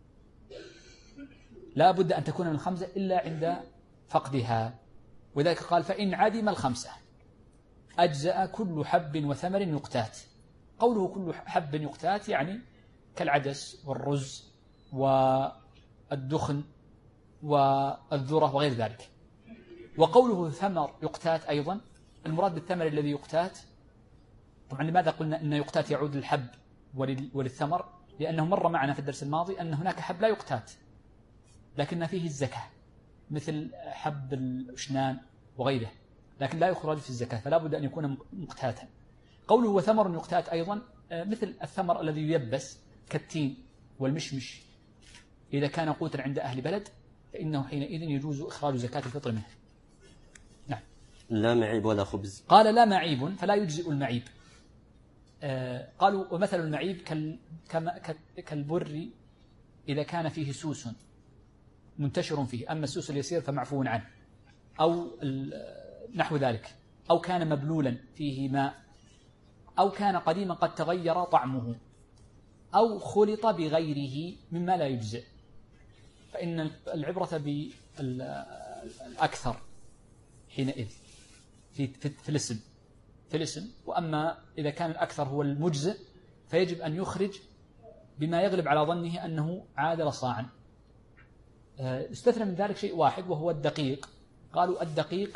لا بد أن تكون من الخمسة إلا عند فقدها. وذلك قال فإن عدم الخمسة أجزأ كل حب وثمر يقتات. قوله كل حب يقتات يعني كالعدس والرز والدخن والذرة وغير ذلك. وقوله ثمر يقتات أيضا المراد بالثمر الذي يقتات، طبعا لماذا قلنا أن يقتات يعود للحب وللثمر؟ لأنه مر معنا في الدرس الماضي أن هناك حب لا يقتات لكن فيه الزكاة، مثل حب الأشنان وغيره، لكن لا يخرج في الزكاة، فلا بد أن يكون مقتاتا. قوله وثمر يقتات أيضا مثل الثمر الذي ييبس كالتين والمشمش، إذا كان قوتا عند أهل بلد فإنه حينئذ يجوز إخراج زكاة الفطر منه. نعم. لا معيب ولا خبز. قال لا معيب فلا يجزئ المعيب. قالوا ومثل المعيب كالبر إذا كان فيه سوس منتشر فيه، أما السوس اليسير فمعفو عنه، أو نحو ذلك، أو كان مبلولا فيه ماء، أو كان قديما قد تغير طعمه، أو خلط بغيره مما لا يجزئ، فإن العبرة بالأكثر حينئذ في الاسم. وأما إذا كان الأكثر هو المجزئ فيجب أن يخرج بما يغلب على ظنه أنه عادل صاعا. استثنى من ذلك شيء واحد وهو الدقيق. قالوا الدقيق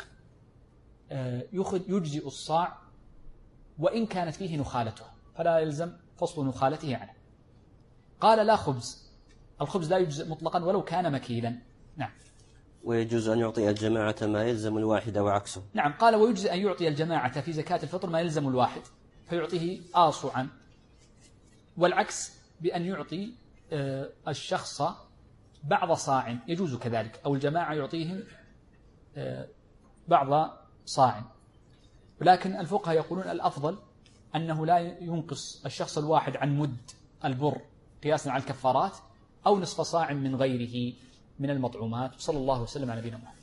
يجزئ الصاع وإن كانت فيه نخالته، فلا يلزم فصل نخالته عنه. قال لا خبز، الخبز لا يجزئ مطلقا ولو كان مكيلا. نعم. ويجوز أن يعطي الجماعة ما يلزم الواحد وعكسه. نعم. قال ويجزئ أن يعطي الجماعة في زكاة الفطر ما يلزم الواحد فيعطيه آصعا، والعكس بأن يعطي الشخص بعض صاع يجوز كذلك، أو الجماعة يعطيهم بعض صاع. ولكن الفقهاء يقولون الأفضل أنه لا ينقص الشخص الواحد عن مد البر قياسا على الكفارات، أو نصف صاع من غيره من المطعومات. صلى الله وسلم على نبينا محمد.